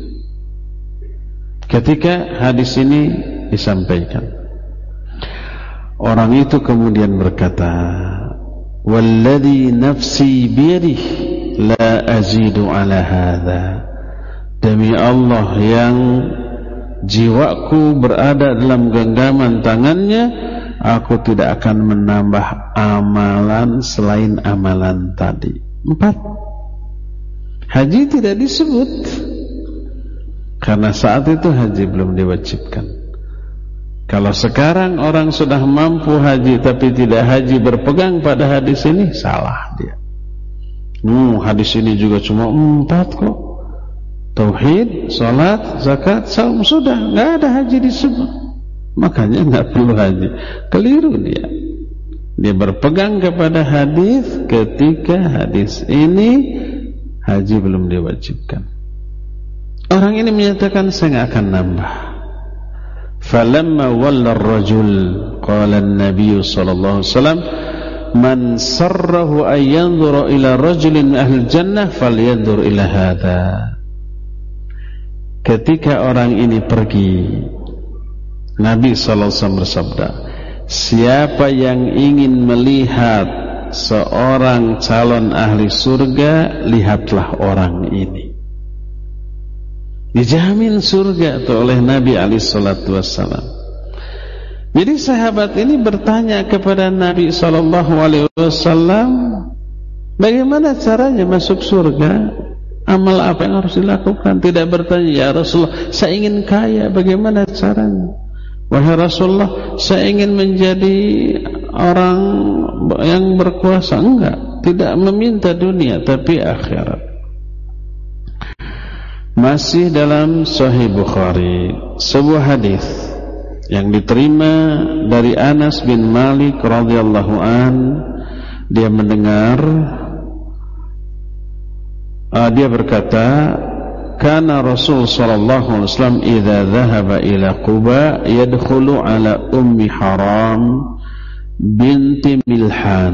Ketika hadis ini disampaikan, orang itu kemudian berkata, walladhi nafsi biyadih la azidu ala hadha. Demi Allah yang jiwaku berada dalam genggaman tangannya, aku tidak akan menambah amalan selain amalan tadi. Empat, haji tidak disebut karena saat itu haji belum diwajibkan. Kalau sekarang orang sudah mampu haji tapi tidak haji berpegang pada hadis ini, salah dia. Hmm, hadis ini juga cuma empat kok. Tauhid, salat, zakat, saum, sudah, nggak ada haji disebut. Makanya nggak perlu haji. Keliru dia. Dia berpegang kepada hadis ketika hadis ini haji belum diwajibkan. Orang ini menyatakan saya nggak akan nambah. Falamma walla ar-rajul qala an-nabiy sallallahu alaihi wasallam man sarrahu an yanzura ila rajulin min ahli jannah falyanzur ila hadha. Ketika orang ini pergi, Nabi sallallahu alaihi wasallam bersabda, siapa yang ingin melihat seorang calon ahli surga, lihatlah orang ini. Dijamin surga itu oleh Nabi alaihi salatu wassalam. Jadi sahabat ini bertanya kepada Nabi sallallahu alaihi wasallam, bagaimana caranya masuk surga? Amal apa yang harus dilakukan? Tidak bertanya, ya Rasulullah, saya ingin kaya, bagaimana caranya? Wahai Rasulullah, saya ingin menjadi orang yang berkuasa. Enggak, tidak meminta dunia tapi akhirat. Masih dalam Sahih Bukhari, sebuah hadis yang diterima dari Anas bin Malik radhiyallahu an, dia mendengar, uh, dia berkata, kana Rasul sallallahu alaihi wasallam idza dhahaba ila Quba yadkhulu ala ummi Haram binti Milhan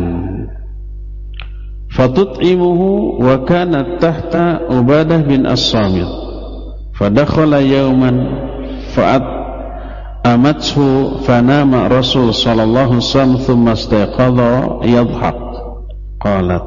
fatut'imuhu wa kanat tahta Ubadah bin As-Samit fadakhala yawman fa'at amathu fanama Rasul sallallahu alaihi wasallam thumma istayqadha yadhhak qalat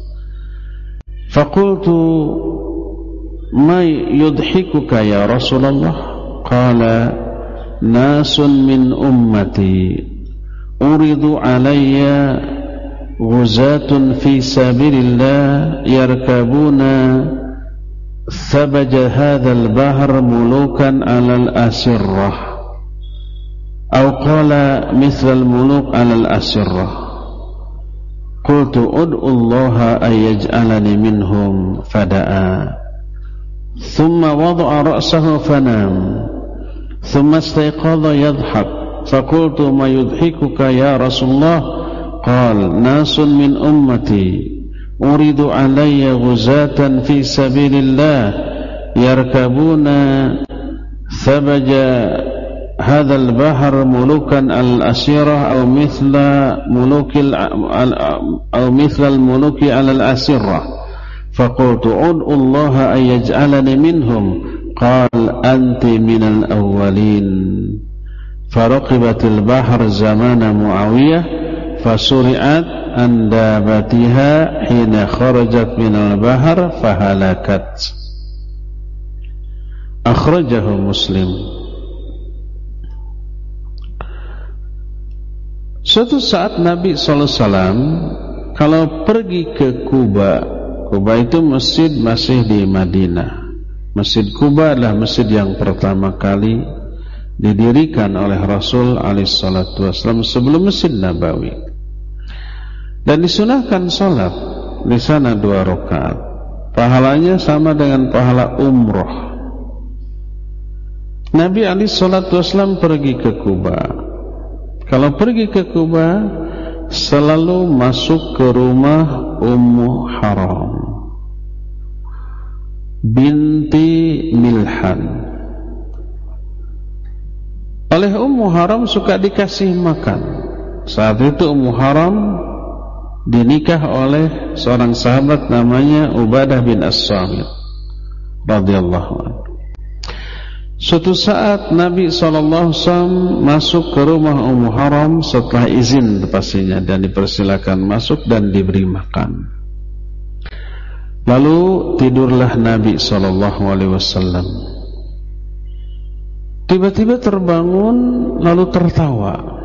faqultu ma yudhikuka ya Rasulullah qala nasun min ummati uridu alayya ghuzatun fi sabilillah yarkabuna thabaja hadzal bahr mulukan alal asirrah aw qala mithlal muluk alal asirrah qultu ud'u Allah ay yaj'alani minhum fada'a thumma wada'a ra'sahu fanam thumma istayqadha yadhhak faqultu ma yudhikuka ya Rasulullah qal nasun min ummati uridu alayya ghuzatan fi sabilillah yarkabuna thabaja hadzal bahr mulukan al-asirah aw mithla mulukil aw mithla al-muluki al asirah faqultu ud'u Allah ay yaj'alani minhum qal anti minal awwalin faraqibatil bahr zamana Muawiyah fasuri'at an dabatiha hina kharajat minal bahr fahalakat. Akhrajahu Muslim. Suatu saat Nabi sallallahu alaihi wasallam kalau pergi ke Kuba, Kuba itu masjid masih di Madinah. Masjid Kuba adalah masjid yang pertama kali didirikan oleh Rasul alaihi salatu wasallam sebelum Masjid Nabawi. Dan disunahkan salat di sana dua rakaat. Pahalanya sama dengan pahala umroh. Nabi alaihi salatu wasallam pergi ke Kuba. Kalau pergi ke Kuba selalu masuk ke rumah Ummu Haram binti Milhan. Oleh Ummu Haram suka dikasih makan. Saat itu Ummu Haram dinikah oleh seorang sahabat namanya Ubadah bin As-Samit radhiyallahu anhu. Suatu saat Nabi sallallahu alaihi wasallam masuk ke rumah Ummu Haram setelah izin pastinya dan dipersilakan masuk dan diberi makan. Lalu tidurlah Nabi sallallahu alaihi wasallam. Tiba-tiba terbangun lalu tertawa.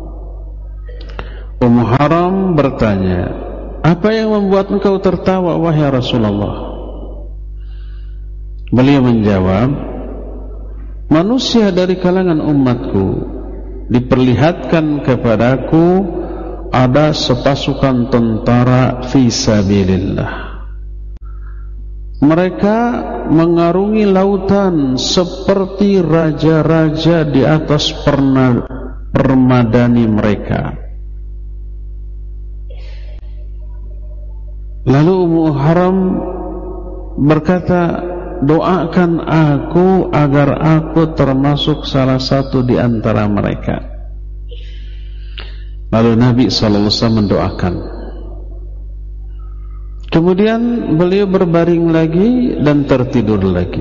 Ummu Haram bertanya, apa yang membuat engkau tertawa wahai Rasulullah? Beliau menjawab, manusia dari kalangan umatku diperlihatkan kepadaku ada sepasukan tentara fi sabilillah. Mereka mengarungi lautan seperti raja-raja di atas permadani mereka. Lalu Ummu Haram berkata, doakan aku agar aku termasuk salah satu di antara mereka. Lalu Nabi sallallahu alaihi wasallam mendoakan. Kemudian beliau berbaring lagi dan tertidur lagi.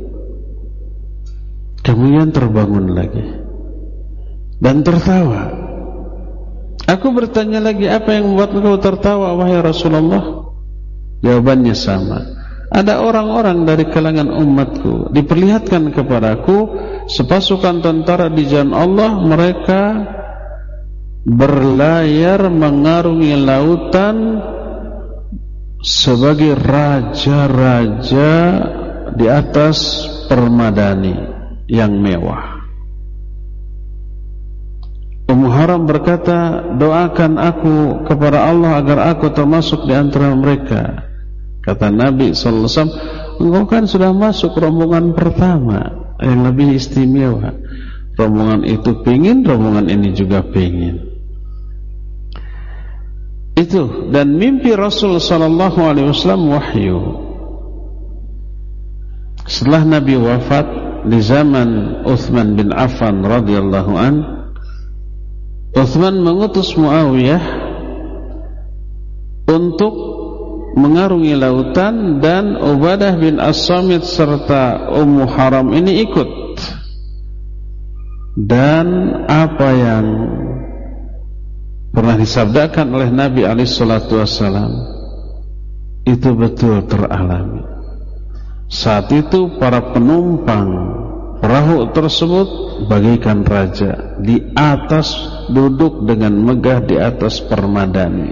Kemudian terbangun lagi dan tertawa. Aku bertanya lagi, apa yang membuat engkau tertawa wahai Rasulullah? Jawabannya sama. Ada orang-orang dari kalangan umatku diperlihatkan kepadaku sepasukan tentara di jalan Allah, mereka berlayar mengarungi lautan sebagai raja-raja di atas permadani yang mewah. Ummu Haram berkata, doakan aku kepada Allah agar aku termasuk di antara mereka. Kata Nabi sallallahu alaihi wasallam, engkau kan sudah masuk rombongan pertama yang lebih istimewa. Rombongan itu pengin, rombongan ini juga pengin. Itu, dan mimpi Rasul sallallahu alaihi wasallam wahyu. Setelah Nabi wafat di zaman Utsman bin Affan radhiyallahu an, Utsman mengutus Muawiyah untuk mengarungi lautan, dan Ubadah bin As-Samit serta Ummu Haram ini ikut. Dan apa yang pernah disabdakan oleh Nabi alaihi salatu wassalam itu betul teralami. Saat itu para penumpang perahu tersebut bagaikan raja, di atas, duduk dengan megah di atas permadani.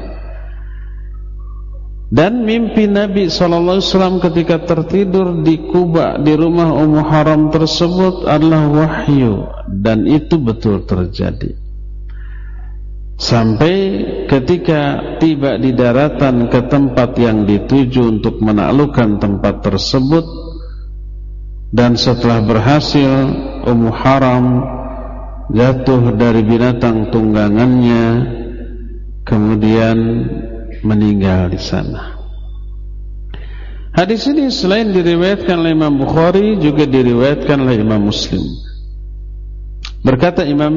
Dan mimpi Nabi sallallahu alaihi wasallam ketika tertidur di Quba di rumah Ummu Haram tersebut adalah wahyu, dan itu betul terjadi. Sampai ketika tiba di daratan ke tempat yang dituju untuk menaklukkan tempat tersebut, dan setelah berhasil Ummu Haram jatuh dari binatang tunggangannya, kemudian meninggal di sana. Hadis ini selain diriwayatkan oleh Imam Bukhari, juga diriwayatkan oleh Imam Muslim. Berkata Imam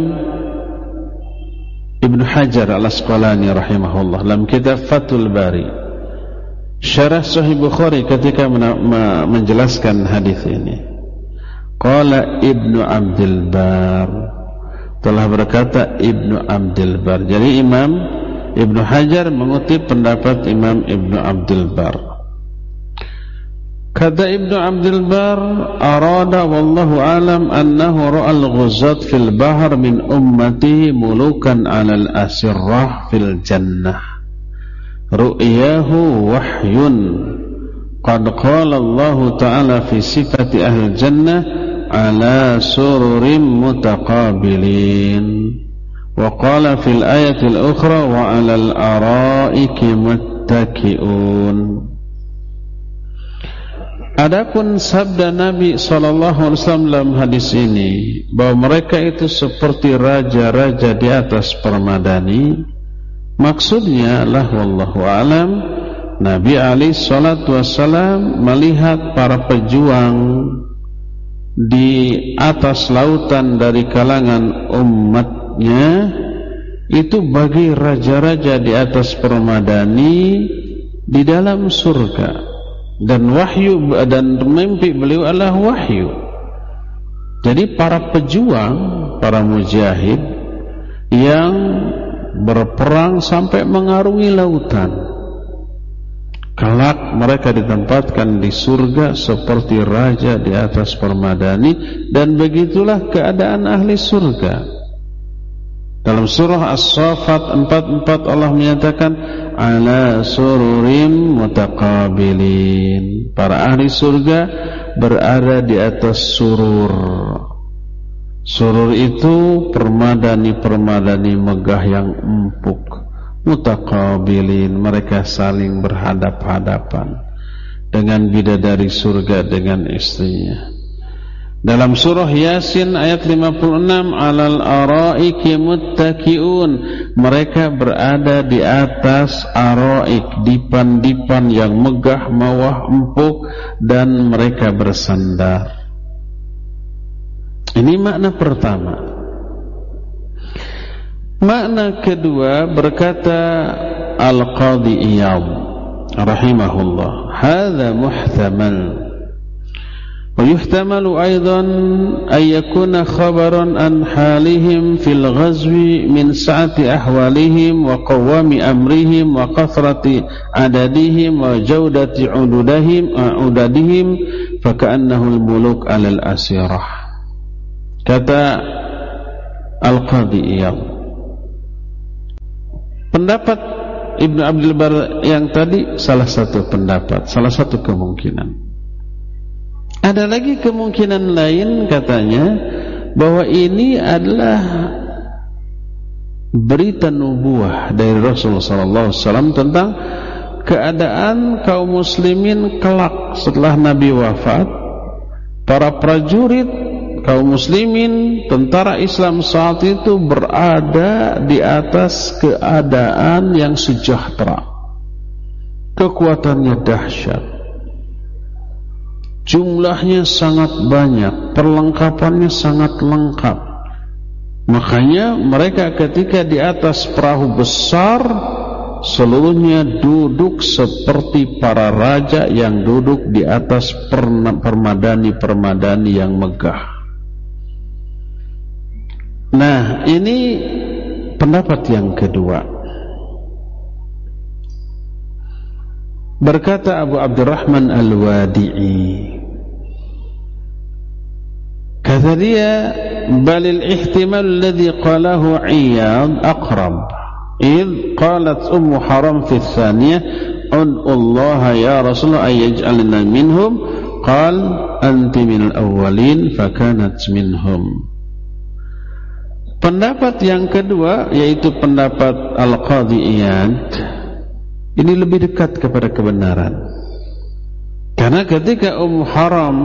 Ibnu Hajar Al-Asqalani rahimahullah dalam kitab Fathul Bari, syarah Sahih Bukhari, ketika menjelaskan hadis ini, qala Ibnu Abdul Bar, telah berkata Ibnu Abdul Bar. Jadi Imam Ibnu Hajar mengutip pendapat Imam Ibnu Abdul Bar. Kata Ibnu Abdul Bar, arada wallahu alam annahu ra'al ghuzat fil bahr min ummati mulukan 'alal asirrah fil jannah. Ru'yahu wahyun. Qad qala Allah ta'ala fi sifati ahli jannah 'ala sururin mutaqabilin. Wa qala fil ayatil ukhra wa 'alal araiki muttaki'un. Adapun sabda Nabi sallallahu alaihi wasallam dalam hadis ini, bahwa mereka itu seperti raja-raja di atas permadani, maksudnya adalah wallahu alam, Nabi alaihi salatu wasallam melihat para pejuang di atas lautan dari kalangan umatnya itu bagi raja-raja di atas permadani di dalam surga. Dan wahyu dan mimpi beliau adalah wahyu. Jadi para pejuang, para mujahid yang berperang sampai mengarungi lautan, kelak mereka ditempatkan di surga seperti raja di atas permadani. Dan begitulah keadaan ahli surga. Dalam surah As-Saffat empat puluh empat Allah menyatakan ala sururim mutaqabilin. Para ahli surga berada di atas surur. Surur itu permadani-permadani megah yang empuk. Mutaqabilin, mereka saling berhadap-hadapan dengan bidadari surga dengan istrinya. Dalam surah Yasin ayat lima puluh enam, alal araiki muttaki'un, mereka berada di atas araik, dipan-dipan yang megah, mewah, empuk, dan mereka bersandar. Ini makna pertama. Makna kedua, berkata Al-Qadhi Iyad rahimahullah, hadza muhtamal ويحتمل أيضا أن يكون خبرا عن حالهم في الغزو من سعة أحوالهم وقوام أمرهم وكثرة عددهم وجودة عددهم عددهم فكأنه الملوك على الأسيرة. Kata Al-Qadhi Iyad, pendapat Ibnu Abdul Bar yang tadi salah satu pendapat, salah satu kemungkinan. Ada lagi kemungkinan lain, katanya, bahwa ini adalah berita nubuah dari Rasulullah sallallahu alaihi wasallam tentang keadaan kaum muslimin kelak setelah Nabi wafat. Para prajurit kaum muslimin, tentara Islam saat itu berada di atas keadaan yang sejahtera, kekuatannya dahsyat, jumlahnya sangat banyak, perlengkapannya sangat lengkap. Makanya mereka ketika di atas perahu besar, seluruhnya duduk seperti para raja yang duduk di atas permadani-permadani yang megah. Nah, ini pendapat yang kedua. Berkata Abu Abdurrahman Al-Wadi'i, kata dia, balil ihtimal alladhi qalahu Iyad aqrab, idh qalat Ummu Haram fi tsaniyah, ud'u Allah ya Rasulullah ayyaj'alna minhum, qal anti minal awwalin fakanat minhum. Pendapat yang kedua, yaitu pendapat Al-Qadhi Iyad, ini lebih dekat kepada kebenaran. Karena ketika Ummu Haram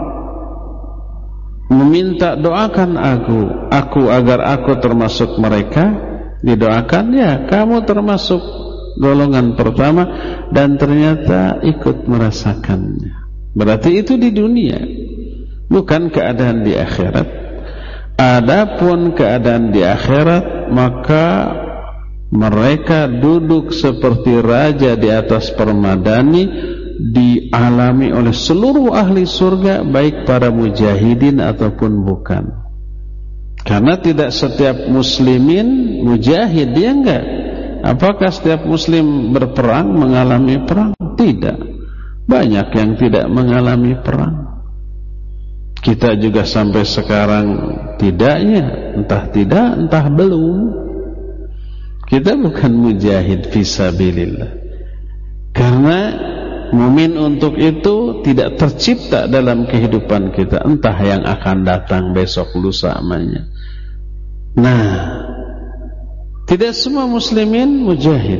meminta doakan aku, aku agar aku termasuk mereka, didoakan, ya kamu termasuk golongan pertama, dan ternyata ikut merasakannya. Berarti itu di dunia, bukan keadaan di akhirat. Adapun keadaan di akhirat, maka mereka duduk seperti raja di atas permadani, dialami oleh seluruh ahli surga, baik para mujahidin ataupun bukan. Karena tidak setiap muslimin mujahid, dia enggak. Apakah setiap muslim berperang mengalami perang? Tidak. Banyak yang tidak mengalami perang. Kita juga sampai sekarang tidaknya, entah tidak, entah belum. Kita bukan mujahid fisabilillah. Karena mumin untuk itu tidak tercipta dalam kehidupan kita, entah yang akan datang besok lusa amanya. Nah, tidak semua muslimin mujahid.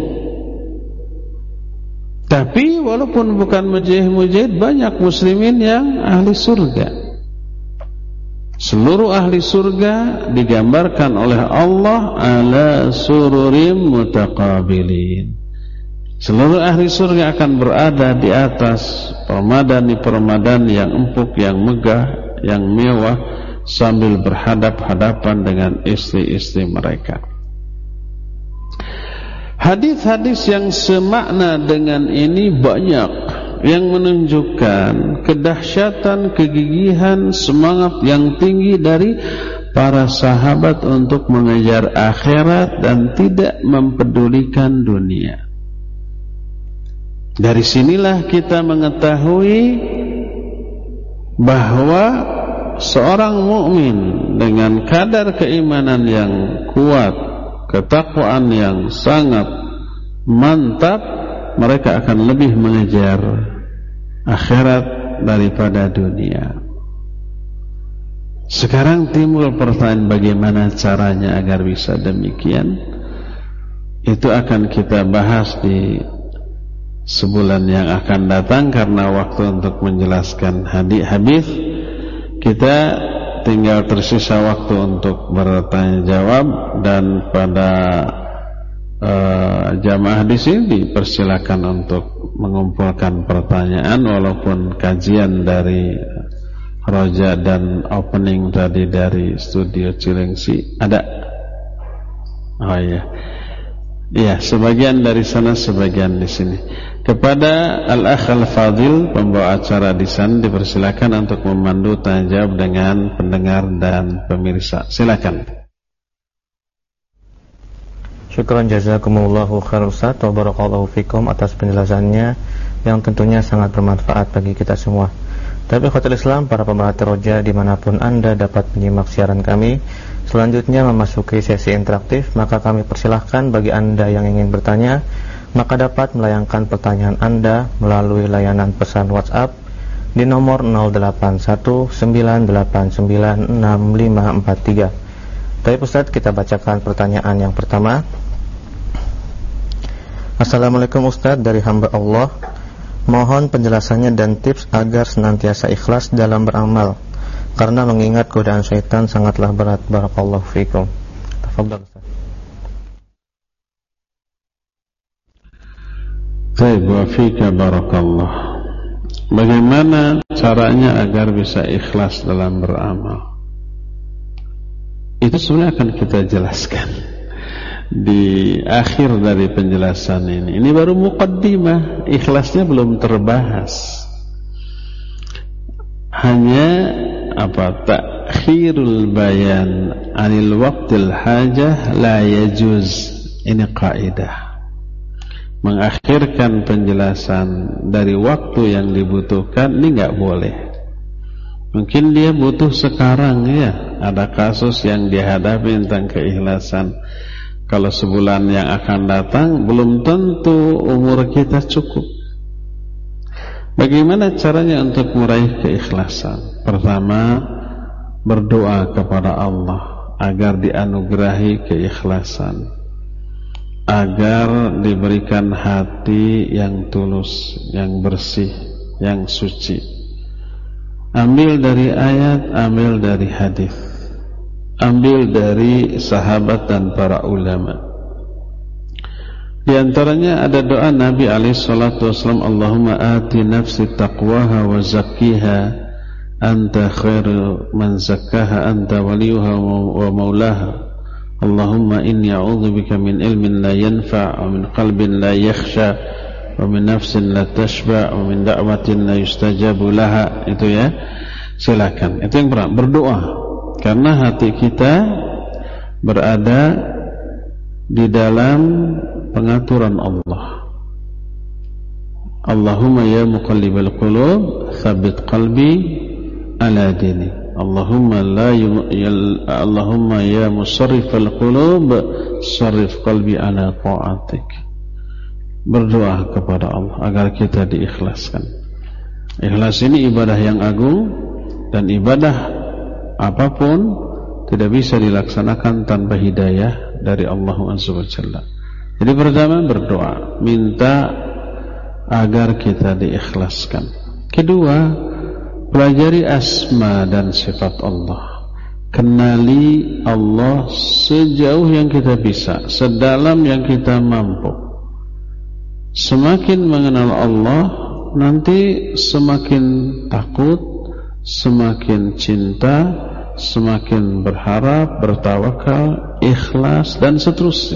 Tapi walaupun bukan mujahid-mujahid, banyak muslimin yang ahli surga. Seluruh ahli surga digambarkan oleh Allah ala sururim mutaqabilin. Seluruh ahli surga akan berada di atas permadani-permadani yang empuk, yang megah, yang mewah, sambil berhadap-hadapan dengan istri-istri mereka. Hadis-hadis yang semakna dengan ini banyak, yang menunjukkan kedahsyatan, kegigihan, semangat yang tinggi dari para sahabat untuk mengejar akhirat dan tidak mempedulikan dunia. Dari sinilah kita mengetahui bahwa seorang mukmin dengan kadar keimanan yang kuat, ketakwaan yang sangat mantap, mereka akan lebih mengejar akhirat daripada dunia. Sekarang timbul pertanyaan, bagaimana caranya agar bisa demikian? Itu akan kita bahas di sebulan yang akan datang, karena waktu untuk menjelaskan hadis-hadis kita tinggal tersisa waktu untuk bertanya jawab, dan pada uh, jamaah di sini dipersilakan untuk mengumpulkan pertanyaan, walaupun kajian dari Roja dan opening tadi dari studio Cilengsi ada. Oh iya, iya, sebagian dari sana, sebagian di sini. Kepada Al-Akh Al-Fadil, pembawa acara di sana, dipersilakan untuk memandu tanya jawab dengan pendengar dan pemirsa. Silakan. Syukran jazakumullahu khair Ustaz wa barakallahu fikum atas penjelasannya yang tentunya sangat bermanfaat bagi kita semua. Tapi khotul Islam, para pemerhati Roja dimanapun Anda dapat menyimak siaran kami, selanjutnya memasuki sesi interaktif, maka kami persilahkan bagi Anda yang ingin bertanya, maka dapat melayangkan pertanyaan Anda melalui layanan pesan WhatsApp di nomor nol delapan satu sembilan delapan sembilan enam lima empat tiga. Tapi Ustaz, kita bacakan pertanyaan yang pertama. Assalamualaikum Ustaz, dari hamba Allah. Mohon penjelasannya dan tips agar senantiasa ikhlas dalam beramal, karena mengingat godaan syaitan sangatlah berat. Barakallahu fikum. Tafadhal Ustaz. Baik, wa fika barakallah. Bagaimana caranya agar bisa ikhlas dalam beramal? Itu sebenarnya akan kita jelaskan di akhir dari penjelasan ini. Ini baru muqaddimah, ikhlasnya belum terbahas. Hanya apa? Takhirul bayan anil waqtil hajah la yajuz. Ini kaidah. Mengakhirkan penjelasan dari waktu yang dibutuhkan ini enggak boleh. Mungkin dia butuh sekarang, ya, ada kasus yang dihadapi tentang keikhlasan. Kalau sebulan yang akan datang, belum tentu umur kita cukup. Bagaimana caranya untuk meraih keikhlasan? Pertama, berdoa kepada Allah agar dianugerahi keikhlasan, agar diberikan hati yang tulus, yang bersih, yang suci. Ambil dari ayat, ambil dari hadis, ambil dari sahabat dan para ulama. Di antaranya ada doa Nabi alaihi salatu wasallam, Allahumma ati nafsi taqwaha wa zakkiha anta khairu man zakkaha anta waliyuha wa maulaha. Allahumma inni a'udzubika min ilmin la yanfa' wa min qalbin la yakhsha wa min nafsin la tashba' wa min da'watin la yustajabu laha. Itu ya, silakan. Itu yang pertama, berdoa. Karena hati kita berada di dalam pengaturan Allah. Allahumma ya muqallibal qulub tsabbit qalbi ala dini. Allahumma la ya Allahumma ya musarrifal qulub sarrif qalbi ala ta'atik. Berdoa kepada Allah agar kita diikhlaskan. Ikhlas ini ibadah yang agung, dan ibadah apapun tidak bisa dilaksanakan tanpa hidayah dari Allah subhanahu wa taala. Jadi pertama berdoa, minta agar kita diikhlaskan. Kedua, pelajari asma dan sifat Allah. Kenali Allah sejauh yang kita bisa, sedalam yang kita mampu. Semakin mengenal Allah, nanti semakin takut, semakin cinta, semakin berharap, bertawakal, ikhlas, dan seterusnya.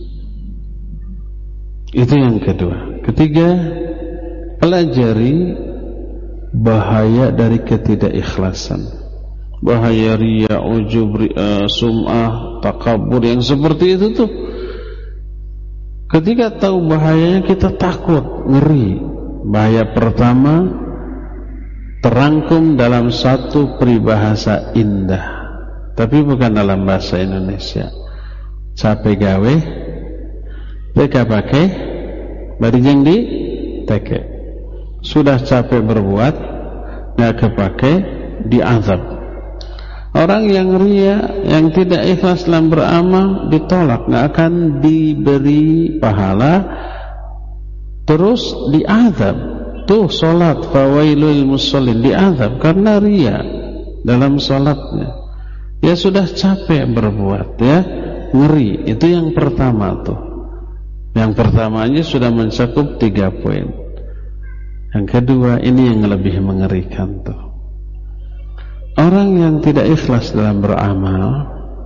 Itu yang kedua. Ketiga, pelajari bahaya dari ketidakikhlasan. Bahaya riya, ujub, riya, sum'ah, takabur, yang seperti itu tuh. Ketika tahu bahayanya, kita takut, ngeri. Bahaya pertama terangkum dalam satu peribahasa indah, tapi bukan dalam bahasa Indonesia. Capek gawe teka pakai bari jeng di teke. Sudah capek berbuat nggak kepake, diazab. Orang yang ria, yang tidak ikhlas dalam beramal, ditolak, nggak akan diberi pahala, terus diazab. Tuh sholat fawailul musallin, diazab karena ria. dalam sholatnya. Ya sudah capek berbuat, ya ngeri. Itu yang pertama tuh. Yang pertamanya sudah mencakup tiga poin. Yang kedua, ini yang lebih mengerikan tuh. Orang yang tidak ikhlas dalam beramal,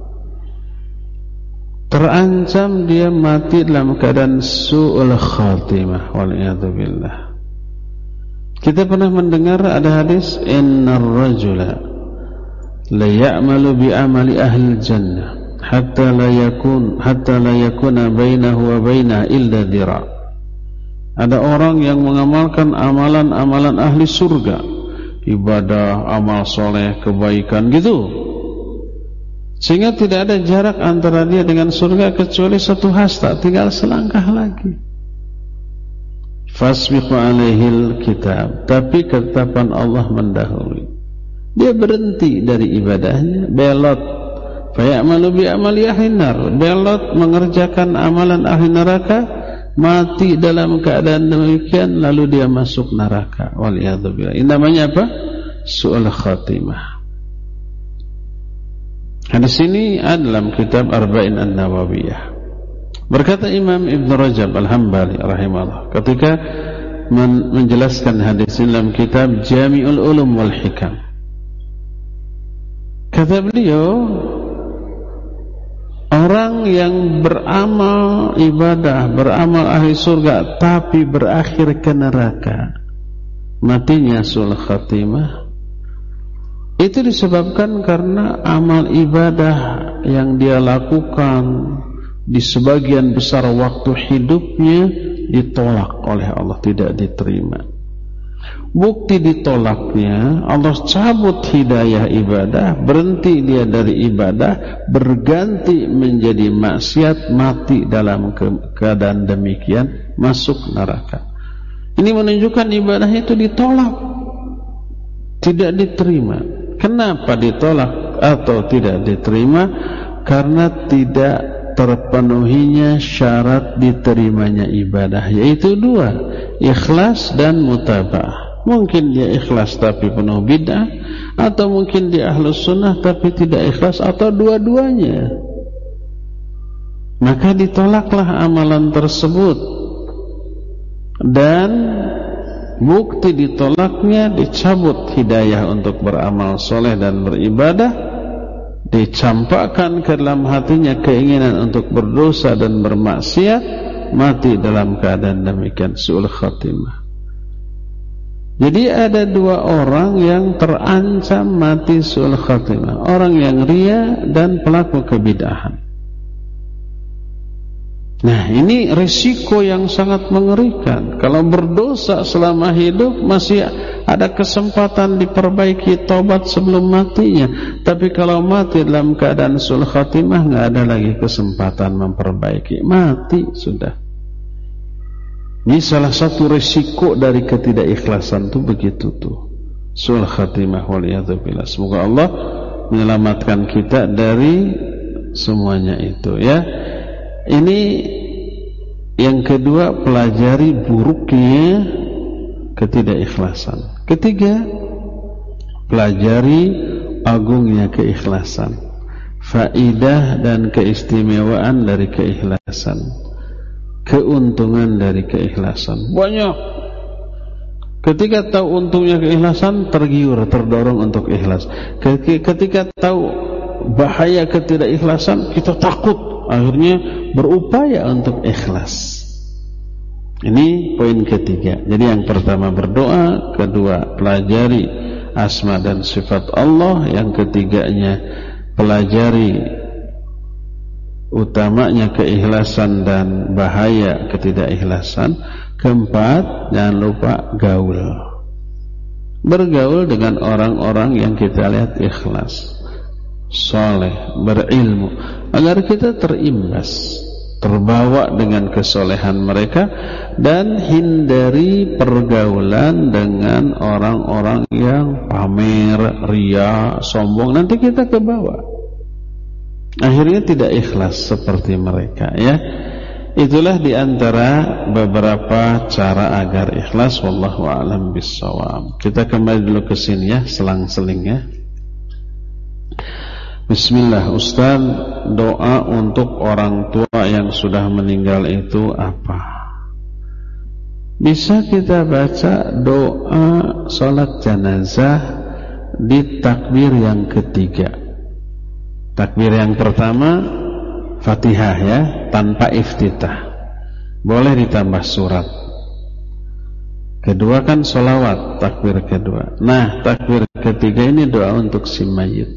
terancam dia mati dalam keadaan su'ul khatimah, wal'iyadzubillah. Kita pernah mendengar ada hadis, innar rajula la ya'malu bi amali ahli jannah hatta la yakun hatta la yakuna bainahu wa bainaha illa dhira'. Ada orang yang mengamalkan amalan-amalan ahli surga, ibadah, amal soleh, kebaikan gitu, sehingga tidak ada jarak antara dia dengan surga kecuali satu hasta, tinggal selangkah lagi. Fasbiqu alaihil kitab, tapi ketetapan Allah mendahului. Dia berhenti dari ibadahnya, belot. Fayamalu bi amali ahli nar, belot mengerjakan amalan ahli neraka, mati dalam keadaan demikian, lalu dia masuk neraka. Waliyadzubillah. Ini namanya apa? Su'ul khatimah. Hadis ini ada dalam kitab Arba'in An-Nawawiyah. Berkata Imam Ibn Rajab Al-Hambali rahimahullah ketika men menjelaskan hadis ini dalam kitab Jami'ul Ulum wal Hikam, kata beliau, orang yang beramal ibadah, beramal ahli surga, tapi berakhir ke neraka, matinya su'ul khatimah, itu disebabkan karena amal ibadah yang dia lakukan di sebagian besar waktu hidupnya ditolak oleh Allah, tidak diterima. Bukti ditolaknya, Allah cabut hidayah ibadah, berhenti dia dari ibadah, berganti menjadi maksiat, mati dalam ke keadaan demikian, masuk neraka. Ini menunjukkan ibadahnya itu ditolak, tidak diterima. Kenapa ditolak atau tidak diterima? Karena tidak terpenuhinya syarat diterimanya ibadah, yaitu dua, ikhlas dan mutaba'ah. Mungkin dia ikhlas tapi penuh bid'ah, atau mungkin dia ahlus sunnah tapi tidak ikhlas, atau dua-duanya. Maka ditolaklah amalan tersebut, dan bukti ditolaknya dicabut hidayah untuk beramal soleh dan beribadah, dicampakkan ke dalam hatinya keinginan untuk berdosa dan bermaksiat, mati dalam keadaan demikian, su'ul khatimah. Jadi ada dua orang yang terancam mati su'ul khatimah, orang yang ria dan pelaku kebid'ahan. Nah, ini risiko yang sangat mengerikan. Kalau berdosa selama hidup masih ada kesempatan diperbaiki, tobat sebelum matinya. Tapi kalau mati dalam keadaan su'ul khatimah, nggak ada lagi kesempatan memperbaiki, mati sudah. Ini salah satu risiko dari ketidakikhlasan tuh begitu tuh, su'ul khatimah, waliyadzubillah. Semoga Allah menyelamatkan kita dari semuanya itu, ya. Ini yang kedua, pelajari buruknya ketidakikhlasan. Ketiga, pelajari agungnya keikhlasan, faidah dan keistimewaan dari keikhlasan, keuntungan dari keikhlasan. Banyak. Ketika tahu untungnya keikhlasan, tergiur, terdorong untuk ikhlas. Ketika tahu bahaya ketidakikhlasan, kita takut, akhirnya berupaya untuk ikhlas. Ini poin ketiga. Jadi yang pertama berdoa, kedua pelajari asma dan sifat Allah, yang ketiganya pelajari utamanya keikhlasan dan bahaya ketidakikhlasan. Keempat, jangan lupa gaul, bergaul dengan orang-orang yang kita lihat ikhlas, soleh, berilmu, agar kita terimbas, terbawa dengan kesolehan mereka, dan hindari pergaulan dengan orang-orang yang pamer, ria, sombong. Nanti kita kebawa, akhirnya tidak ikhlas seperti mereka, ya. Itulah diantara beberapa cara agar ikhlas. Wallahu a'lam bissawab. Kita kembali dulu ke sini, ya, selang-seling, ya. Bismillah, Ustaz, doa untuk orang tua yang sudah meninggal itu apa? Bisa kita baca doa salat jenazah di takbir yang ketiga. Takbir yang pertama Fatihah ya, tanpa iftitah. Boleh ditambah surat. Kedua kan sholawat, takbir kedua. Nah, takbir ketiga ini doa untuk si mayit.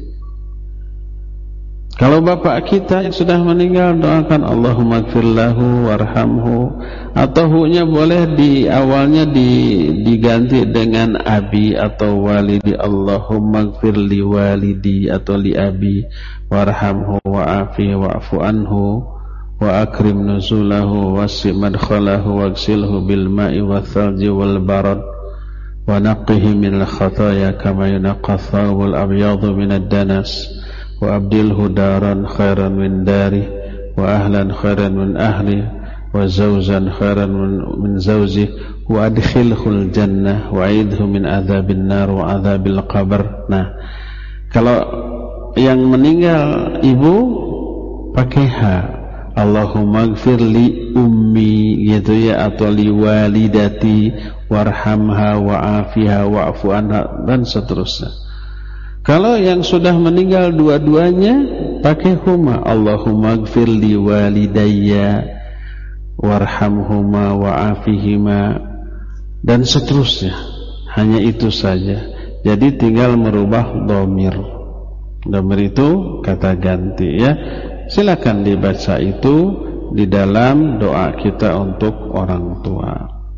Kalau bapak kita yang sudah meninggal, doakan Allahumma gfirlahu warhamhu, atau hu-nya boleh di awalnya di, diganti dengan abi atau walidi. Allahumma gfirli walidi atau li abi warhamhu wa'afi wa'fu anhu wa akrim nuzulahu wasi' madkhalahu wagsilhu bil ma'i wal thalji wal barad wa naqqihi min al khataya kama yunaqqa thawbul abyadu min ad-danas wa abdilhu daran khairan min dari wa ahlan khairan min ahli wa zawjan khairan min, min zawji wa adkhilhul jannah wa aidhu min adzabil nar wa adzabil qabr. Nah, kalau yang meninggal ibu pakai ha, Allahumma gfir li ummi gitu ya, atau li walidati warhamha wa'afiha wa'fu anha dan seterusnya. Kalau yang sudah meninggal dua-duanya pakai huma, Allahumma gfir li walidayya warhamhuma wa'afihima dan seterusnya. Hanya itu saja. Jadi tinggal merubah dhamir. Dhamir itu kata ganti ya. Silakan dibaca itu di dalam doa kita untuk orang tua.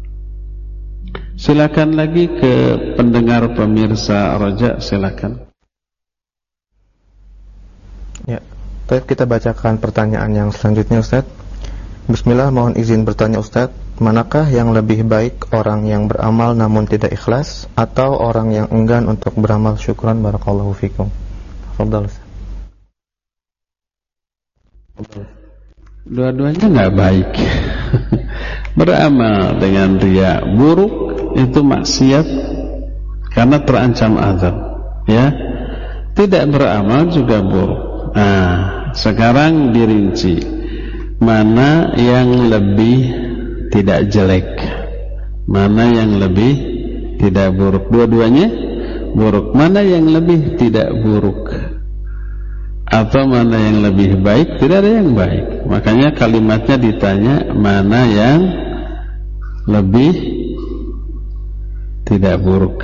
Silakan lagi ke pendengar pemirsa Roja, silakan. Ya, baik, kita bacakan pertanyaan yang selanjutnya, Ustaz. Bismillah, mohon izin bertanya, Ustaz, manakah yang lebih baik, orang yang beramal namun tidak ikhlas atau orang yang enggan untuk beramal? Syukran, barakallahu fikum. Fadhal, Ustaz. Dua-duanya enggak baik. Beramal dengan riya buruk itu maksiat karena terancam azab, ya. Tidak beramal juga buruk. Nah, sekarang dirinci mana yang lebih tidak jelek, mana yang lebih tidak buruk. Dua-duanya buruk. Mana yang lebih tidak buruk atau mana yang lebih baik? Tidak ada yang baik. Makanya kalimatnya ditanya mana yang lebih tidak buruk.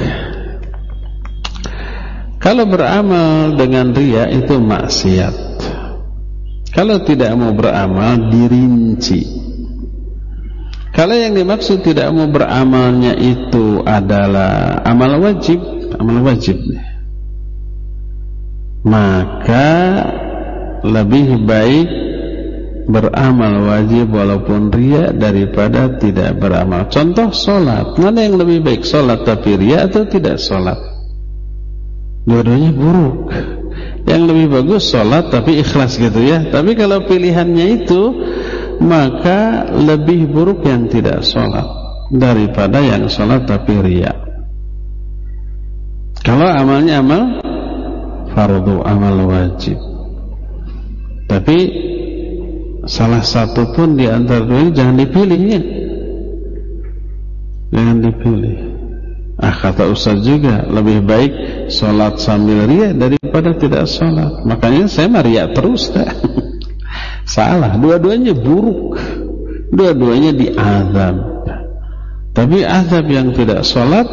Kalau beramal dengan riya itu maksiat. Kalau tidak mau beramal dirinci. Kalau yang dimaksud tidak mau beramalnya itu adalah amal wajib, amal wajib, maka lebih baik beramal wajib walaupun riya daripada tidak beramal. Contoh sholat, mana yang lebih baik, sholat tapi riya atau tidak sholat? Dua-duanya buruk. Yang lebih bagus sholat tapi ikhlas gitu ya. Tapi kalau pilihannya itu, maka lebih buruk yang tidak sholat daripada yang sholat tapi riya. Kalau amalnya amal fardu, amal wajib, tapi salah satu pun di antara dua ini jangan dipilihnya, jangan dipilih. Ah, kata Ustaz juga lebih baik sholat sambil riya daripada tidak sholat. Makanya saya mah riya terus dah. Salah, dua-duanya buruk, dua-duanya diazab. Tapi azab yang tidak sholat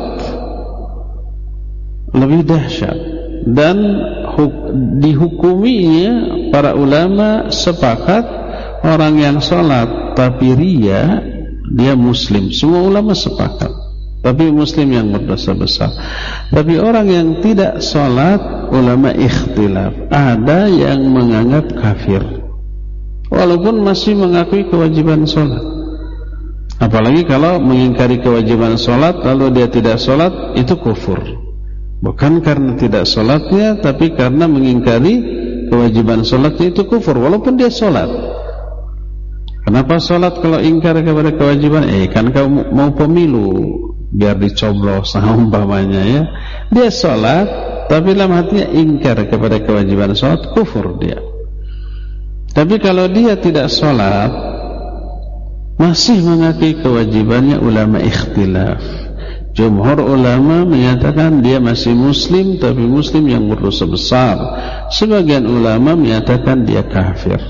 lebih dahsyat. Dan dihukuminya para ulama sepakat orang yang sholat tapi riya dia muslim. Semua ulama sepakat, tapi muslim yang berdosa besar. Tapi orang yang tidak sholat, ulama ikhtilaf. Ada yang menganggap kafir walaupun masih mengakui kewajiban sholat. Apalagi kalau mengingkari kewajiban sholat lalu dia tidak sholat, itu kufur. Bukan karena tidak sholatnya, tapi karena mengingkari kewajiban sholatnya, itu kufur walaupun dia sholat. Kenapa sholat kalau ingkar kepada kewajiban? Eh kan kau mau pemilu biar dicoblos, nah umpamanya ya. Dia sholat tapi dalam hatinya ingkar kepada kewajiban sholat, kufur dia. Tapi kalau dia tidak sholat, masih mengakui kewajibannya, ulama ikhtilaf. Jumhur ulama menyatakan dia masih muslim, tapi muslim yang berdosa besar. Sebagian ulama menyatakan dia kafir.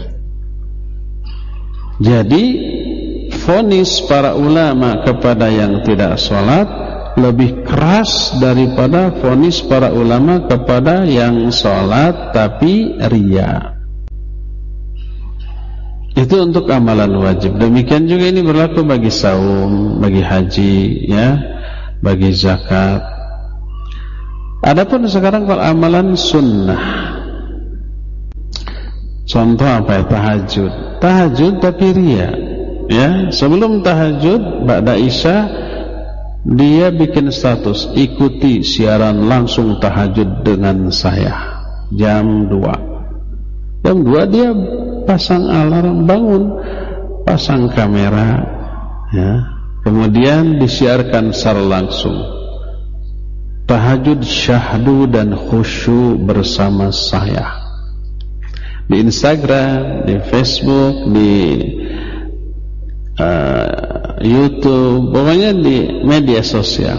Jadi vonis para ulama kepada yang tidak sholat lebih keras daripada vonis para ulama kepada yang sholat tapi riya. Itu untuk amalan wajib. Demikian juga ini berlaku bagi saum, bagi haji, ya, bagi zakat. Adapun sekarang kalau amalan sunnah, contoh apa ya? Tahajud. Tahajud tapi riya, ya. Sebelum tahajud, ba'da isya, dia bikin status, ikuti siaran langsung tahajud dengan saya jam dua. Jam dua dia pasang alarm, bangun, pasang kamera, ya. Kemudian disiarkan secara langsung tahajud syahdu dan khusyuk bersama saya di Instagram, di Facebook, di Uh, YouTube, pokoknya di media sosial.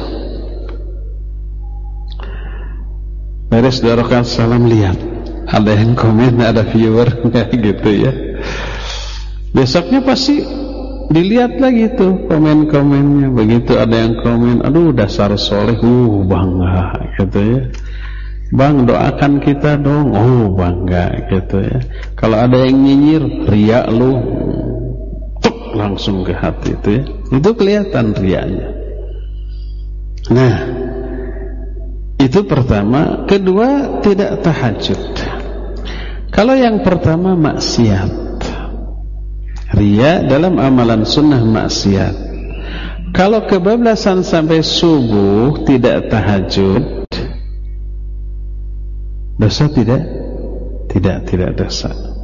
Beres dua rakaat salam, lihat ada yang komen, ada viewer gitu ya. Besoknya pasti dilihat lagi tuh komen-komennya. Begitu ada yang komen, aduh dasar soleh, uh bangga gitu ya. Bang, doakan kita dong, oh bangga gitu ya. Kalau ada yang nyinyir, riak lu, langsung ke hati itu ya. Itu kelihatan riaknya. Nah, itu pertama. Kedua, tidak tahajud. Kalau yang pertama maksiat, riya dalam amalan sunnah maksiat. Kalau kebablasan sampai subuh tidak tahajud, dosa tidak? Tidak, tidak dosa.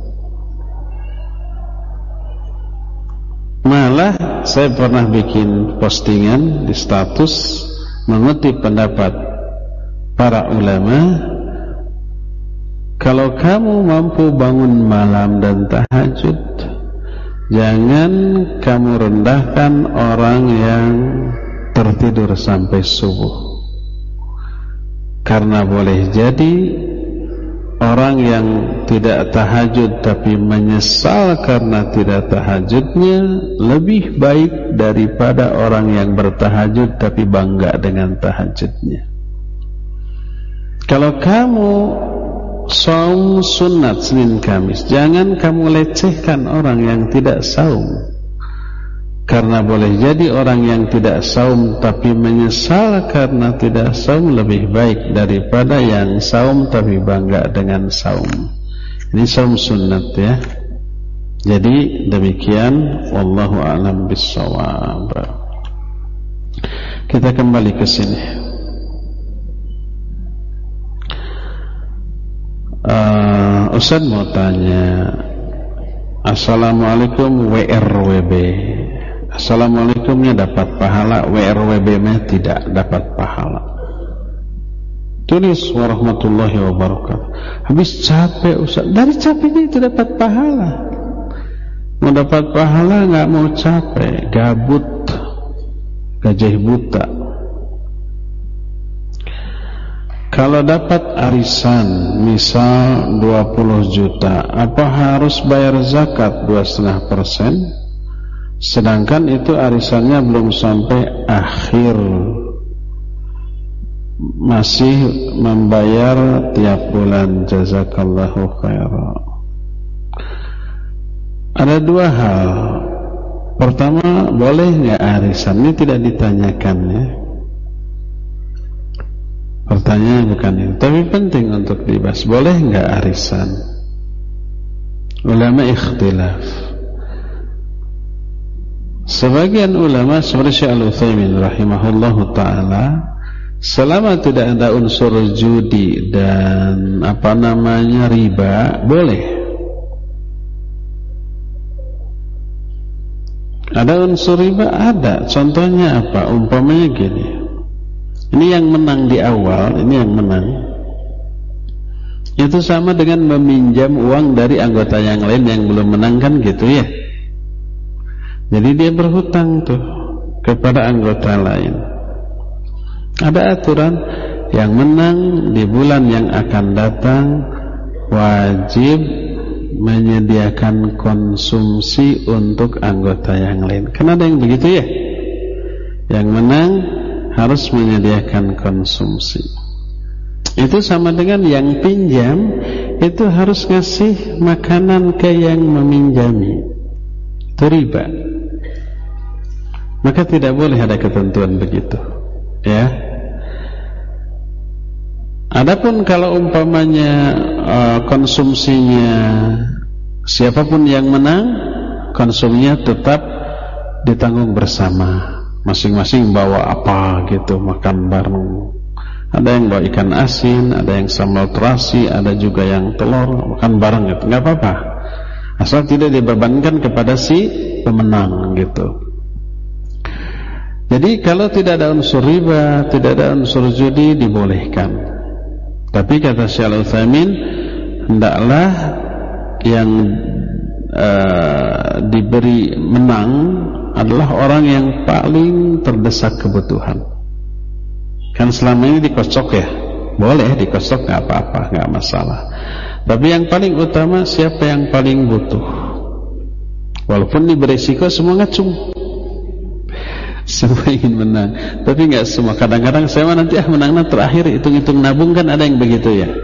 Malah saya pernah bikin postingan di status mengutip pendapat para ulama, kalau kamu mampu bangun malam dan tahajud, jangan kamu rendahkan orang yang tertidur sampai subuh. Karena boleh jadi orang yang tidak tahajud tapi menyesal karena tidak tahajudnya lebih baik daripada orang yang bertahajud tapi bangga dengan tahajudnya. Kalau kamu saum sunat Senin Kamis, jangan kamu lecehkan orang yang tidak saum. Karena boleh jadi orang yang tidak saum tapi menyesal karena tidak saum lebih baik daripada yang saum tapi bangga dengan saum. Ini saum sunnat ya. Jadi demikian, wallahu a'lam bissawab. Kita kembali ke sini. Uh, Ustaz mau tanya, Assalamualaikum W R W B. Assalamualaikumnya dapat pahala, W R W B-nya tidak dapat pahala. Tulis warahmatullahi wabarakatuh. Habis capek Ustaz, dari capeknya itu dapat pahala. Mau dapat pahala nggak mau capek, gabut, gajah buta. Kalau dapat arisan misal dua puluh juta, apa harus bayar zakat dua koma lima persen? Sedangkan itu arisannya belum sampai akhir, masih membayar tiap bulan. Jazakallahu khairan. Ada dua hal. Pertama, boleh nggak arisan? Ini tidak ditanyakan ya. Pertanyaan bukan ini, tapi penting untuk dibahas. Boleh nggak arisan? Ulama ikhtilaf. Sebagian ulama seperti Syekh Al-Utsaimin rahimahullahu taala, selama tidak ada unsur judi dan apa namanya riba, boleh. Ada unsur riba, ada. Contohnya apa? Umpamanya gini. Ini yang menang di awal, ini yang menang. Itu sama dengan meminjam uang dari anggota yang lain yang belum menang, kan gitu ya. Jadi dia berhutang tuh kepada anggota lain. Ada aturan, yang menang di bulan yang akan datang wajib menyediakan konsumsi untuk anggota yang lain. Kan ada yang begitu ya. Yang menang harus menyediakan konsumsi. Itu sama dengan yang pinjam, itu harus ngasih makanan ke yang meminjami. Itu riba. Maka tidak boleh ada ketentuan begitu, ya. Adapun kalau umpamanya uh, konsumsinya siapapun yang menang, konsumsinya tetap ditanggung bersama. Masing-masing bawa apa gitu, makan bareng. Ada yang bawa ikan asin, ada yang sambal terasi, ada juga yang telur, makan bareng gitu. Nggak apa-apa, asal tidak dibebankan kepada si pemenang gitu. Jadi kalau tidak ada unsur riba, tidak ada unsur judi, dibolehkan. Tapi kata Syekh Al-Utsaimin, hendaklah yang uh, diberi menang adalah orang yang paling terdesak kebutuhan. Kan selama ini dikocok ya, boleh dikocok, nggak apa-apa, nggak masalah. Tapi yang paling utama siapa yang paling butuh. Walaupun diberi risiko semua ngacung, semua ingin menang, tapi nggak semua. Kadang-kadang saya nanti ah menangnya terakhir, hitung-hitung nabung, kan ada yang begitu ya.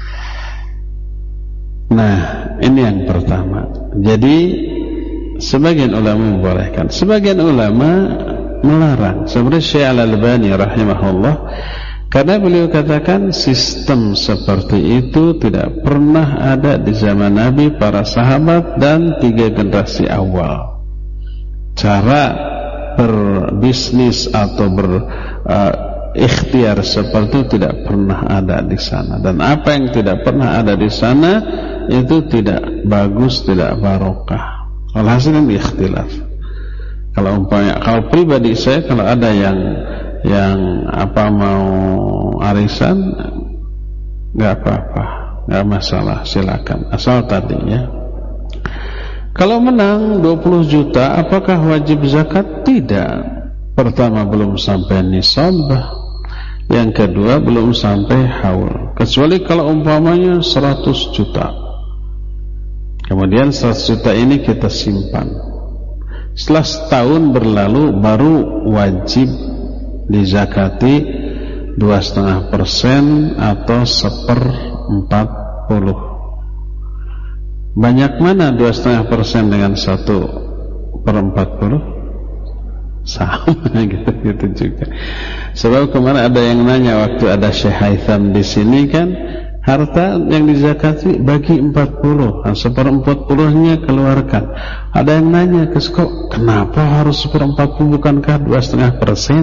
Nah, ini yang pertama. Jadi sebagian ulama membolehkan, sebagian ulama melarang. Seperti Syekh Al-Albani rahimahullah, karena beliau katakan sistem seperti itu tidak pernah ada di zaman Nabi, para sahabat, dan tiga generasi awal. Cara berbisnis atau berikhtiar uh, seperti itu tidak pernah ada di sana. Dan apa yang tidak pernah ada di sana itu tidak bagus, tidak barokah. Alhasil ini ikhtilaf. Kalau umpamanya, kalau pribadi saya, kalau ada yang yang apa mau arisan, nggak apa-apa, nggak masalah, silakan. Asal tadinya, kalau menang dua puluh juta, apakah wajib zakat? Tidak. Pertama, belum sampai nisab. Yang kedua, belum sampai haul. Kecuali kalau umpamanya seratus juta. Kemudian seratus juta ini kita simpan. Setelah setahun berlalu baru wajib dizakati dua setengah persen atau seperempat puluh. Banyak mana dua setengah persen dengan satu per empat puluh? Sama gitu, gitu juga. Sebab kemarin ada yang nanya waktu ada Syekh Haitham di sini kan, harta yang dizakati bagi empat puluh, seperempat puluhnya keluarkan. Ada yang nanya, kok kenapa harus seperempat puluh, bukankah dua setengah persen?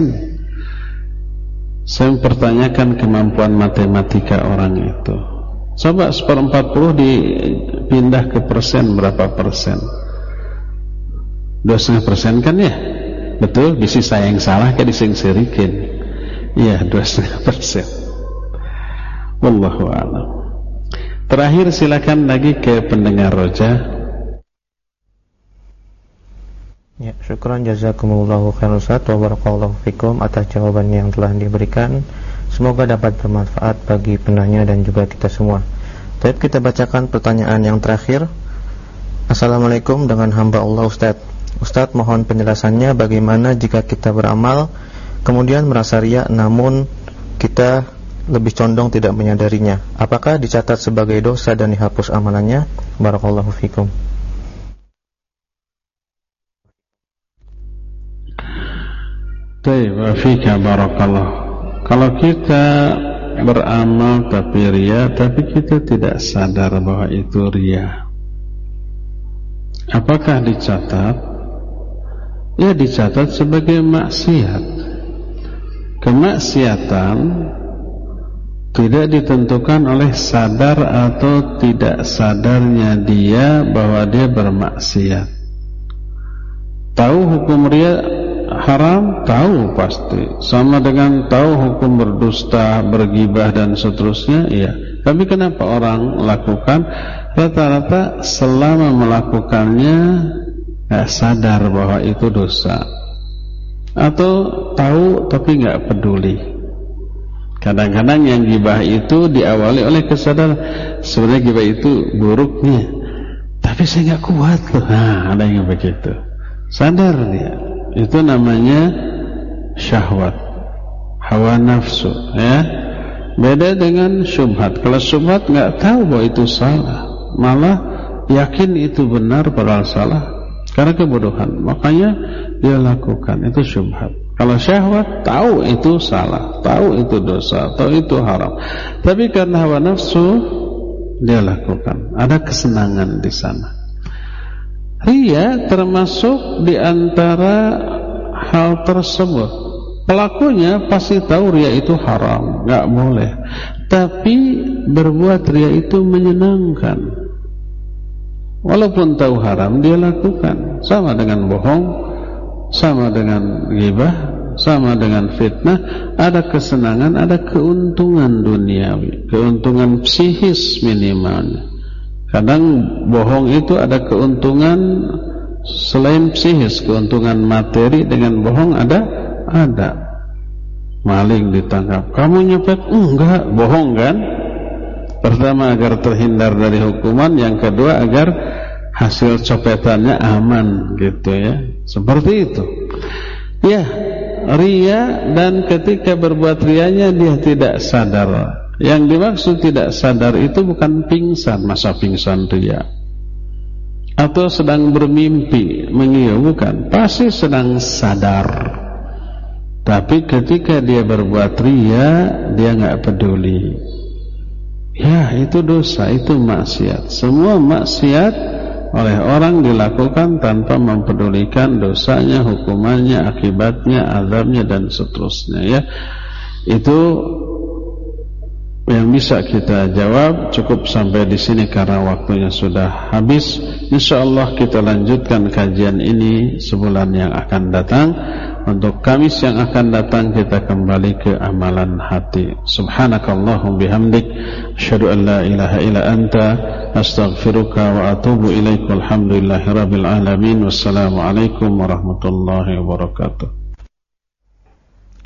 Saya mempertanyakan kemampuan matematika orang itu. Coba seperempat puluh dipindah ke persen, berapa persen? Dua setengah persen kan ya? Betul, bisi saya yang salah kan dising-sirikin. Iya, dua setengah persen. Wallahu a'lam. Terakhir silakan lagi ke pendengar Roja. Ya, syukran jazakumullahu khairan Ustaz wa barakallahu fikum atas jawaban yang telah diberikan. Semoga dapat bermanfaat bagi penanya dan juga kita semua. Baik, kita bacakan pertanyaan yang terakhir. Assalamualaikum, dengan hamba Allah Ustaz. Ustaz, mohon penjelasannya bagaimana jika kita beramal kemudian merasa riya namun kita lebih condong tidak menyadarinya. Apakah dicatat sebagai dosa dan dihapus amalannya? Barakallahu fikum. Baik, wa fika barakallah. Kalau kita beramal tapi riya, tapi kita tidak sadar bahwa itu riya, apakah dicatat? Ya, dicatat sebagai maksiat. Kemaksiatan tidak ditentukan oleh sadar atau tidak sadarnya dia bahwa dia bermaksiat. Tahu hukum riya haram? Tahu pasti. Sama dengan tahu hukum berdusta, bergibah dan seterusnya? Iya. Tapi kenapa orang lakukan? Rata-rata selama melakukannya gak sadar bahwa itu dosa, atau tahu tapi gak peduli. Kadang-kadang yang gibah itu diawali oleh kesadaran, sebenarnya gibah itu buruknya, tapi saya gak kuat loh. Nah, ada yang begitu. Sadar dia. Itu namanya syahwat, hawa nafsu, ya. Beda dengan syubhat. Kalau syubhat gak tahu bahwa itu salah, malah yakin itu benar padahal salah karena kebodohan, makanya dia lakukan. Itu syubhat. Kalau syahwat tahu itu salah, tahu itu dosa, tahu itu haram, tapi karena hawa nafsu dia lakukan. Ada kesenangan di sana. Riya termasuk di antara hal tersebut. Pelakunya pasti tahu riya itu haram, gak boleh, tapi berbuat riya itu menyenangkan. Walaupun tahu haram dia lakukan. Sama dengan bohong, sama dengan ghibah, sama dengan fitnah. Ada kesenangan, ada keuntungan duniawi, keuntungan psikis minimalnya. Kadang bohong itu ada keuntungan selain psikis, keuntungan materi. Dengan bohong ada ada maling ditangkap, kamu nyopet, enggak, bohong kan? Pertama agar terhindar dari hukuman, yang kedua agar hasil copetannya aman, gitu ya. Seperti itu. Ya, riya, dan ketika berbuat riyanya dia tidak sadar. Yang dimaksud tidak sadar itu bukan pingsan, masa pingsan riya, atau sedang bermimpi mengiyu, bukan. Pasti sedang sadar. Tapi ketika dia berbuat riya, dia enggak peduli. Ya, itu dosa, itu maksiat. Semua maksiat oleh orang dilakukan tanpa mempedulikan dosanya, hukumannya, akibatnya, azabnya, dan seterusnya, ya. Itu yang bisa kita jawab. Cukup sampai di sini karena waktunya sudah habis. Insyaallah kita lanjutkan kajian ini sebulan yang akan datang. Untuk Kamis yang akan datang kita kembali ke amalan hati. Subhanakallahum bihamdik, asyhadu an la ilaha illa anta, astaghfiruka wa atubu ilaik. Walhamdulillahirabbil alamin. Wassalamualaikum warahmatullahi wabarakatuh.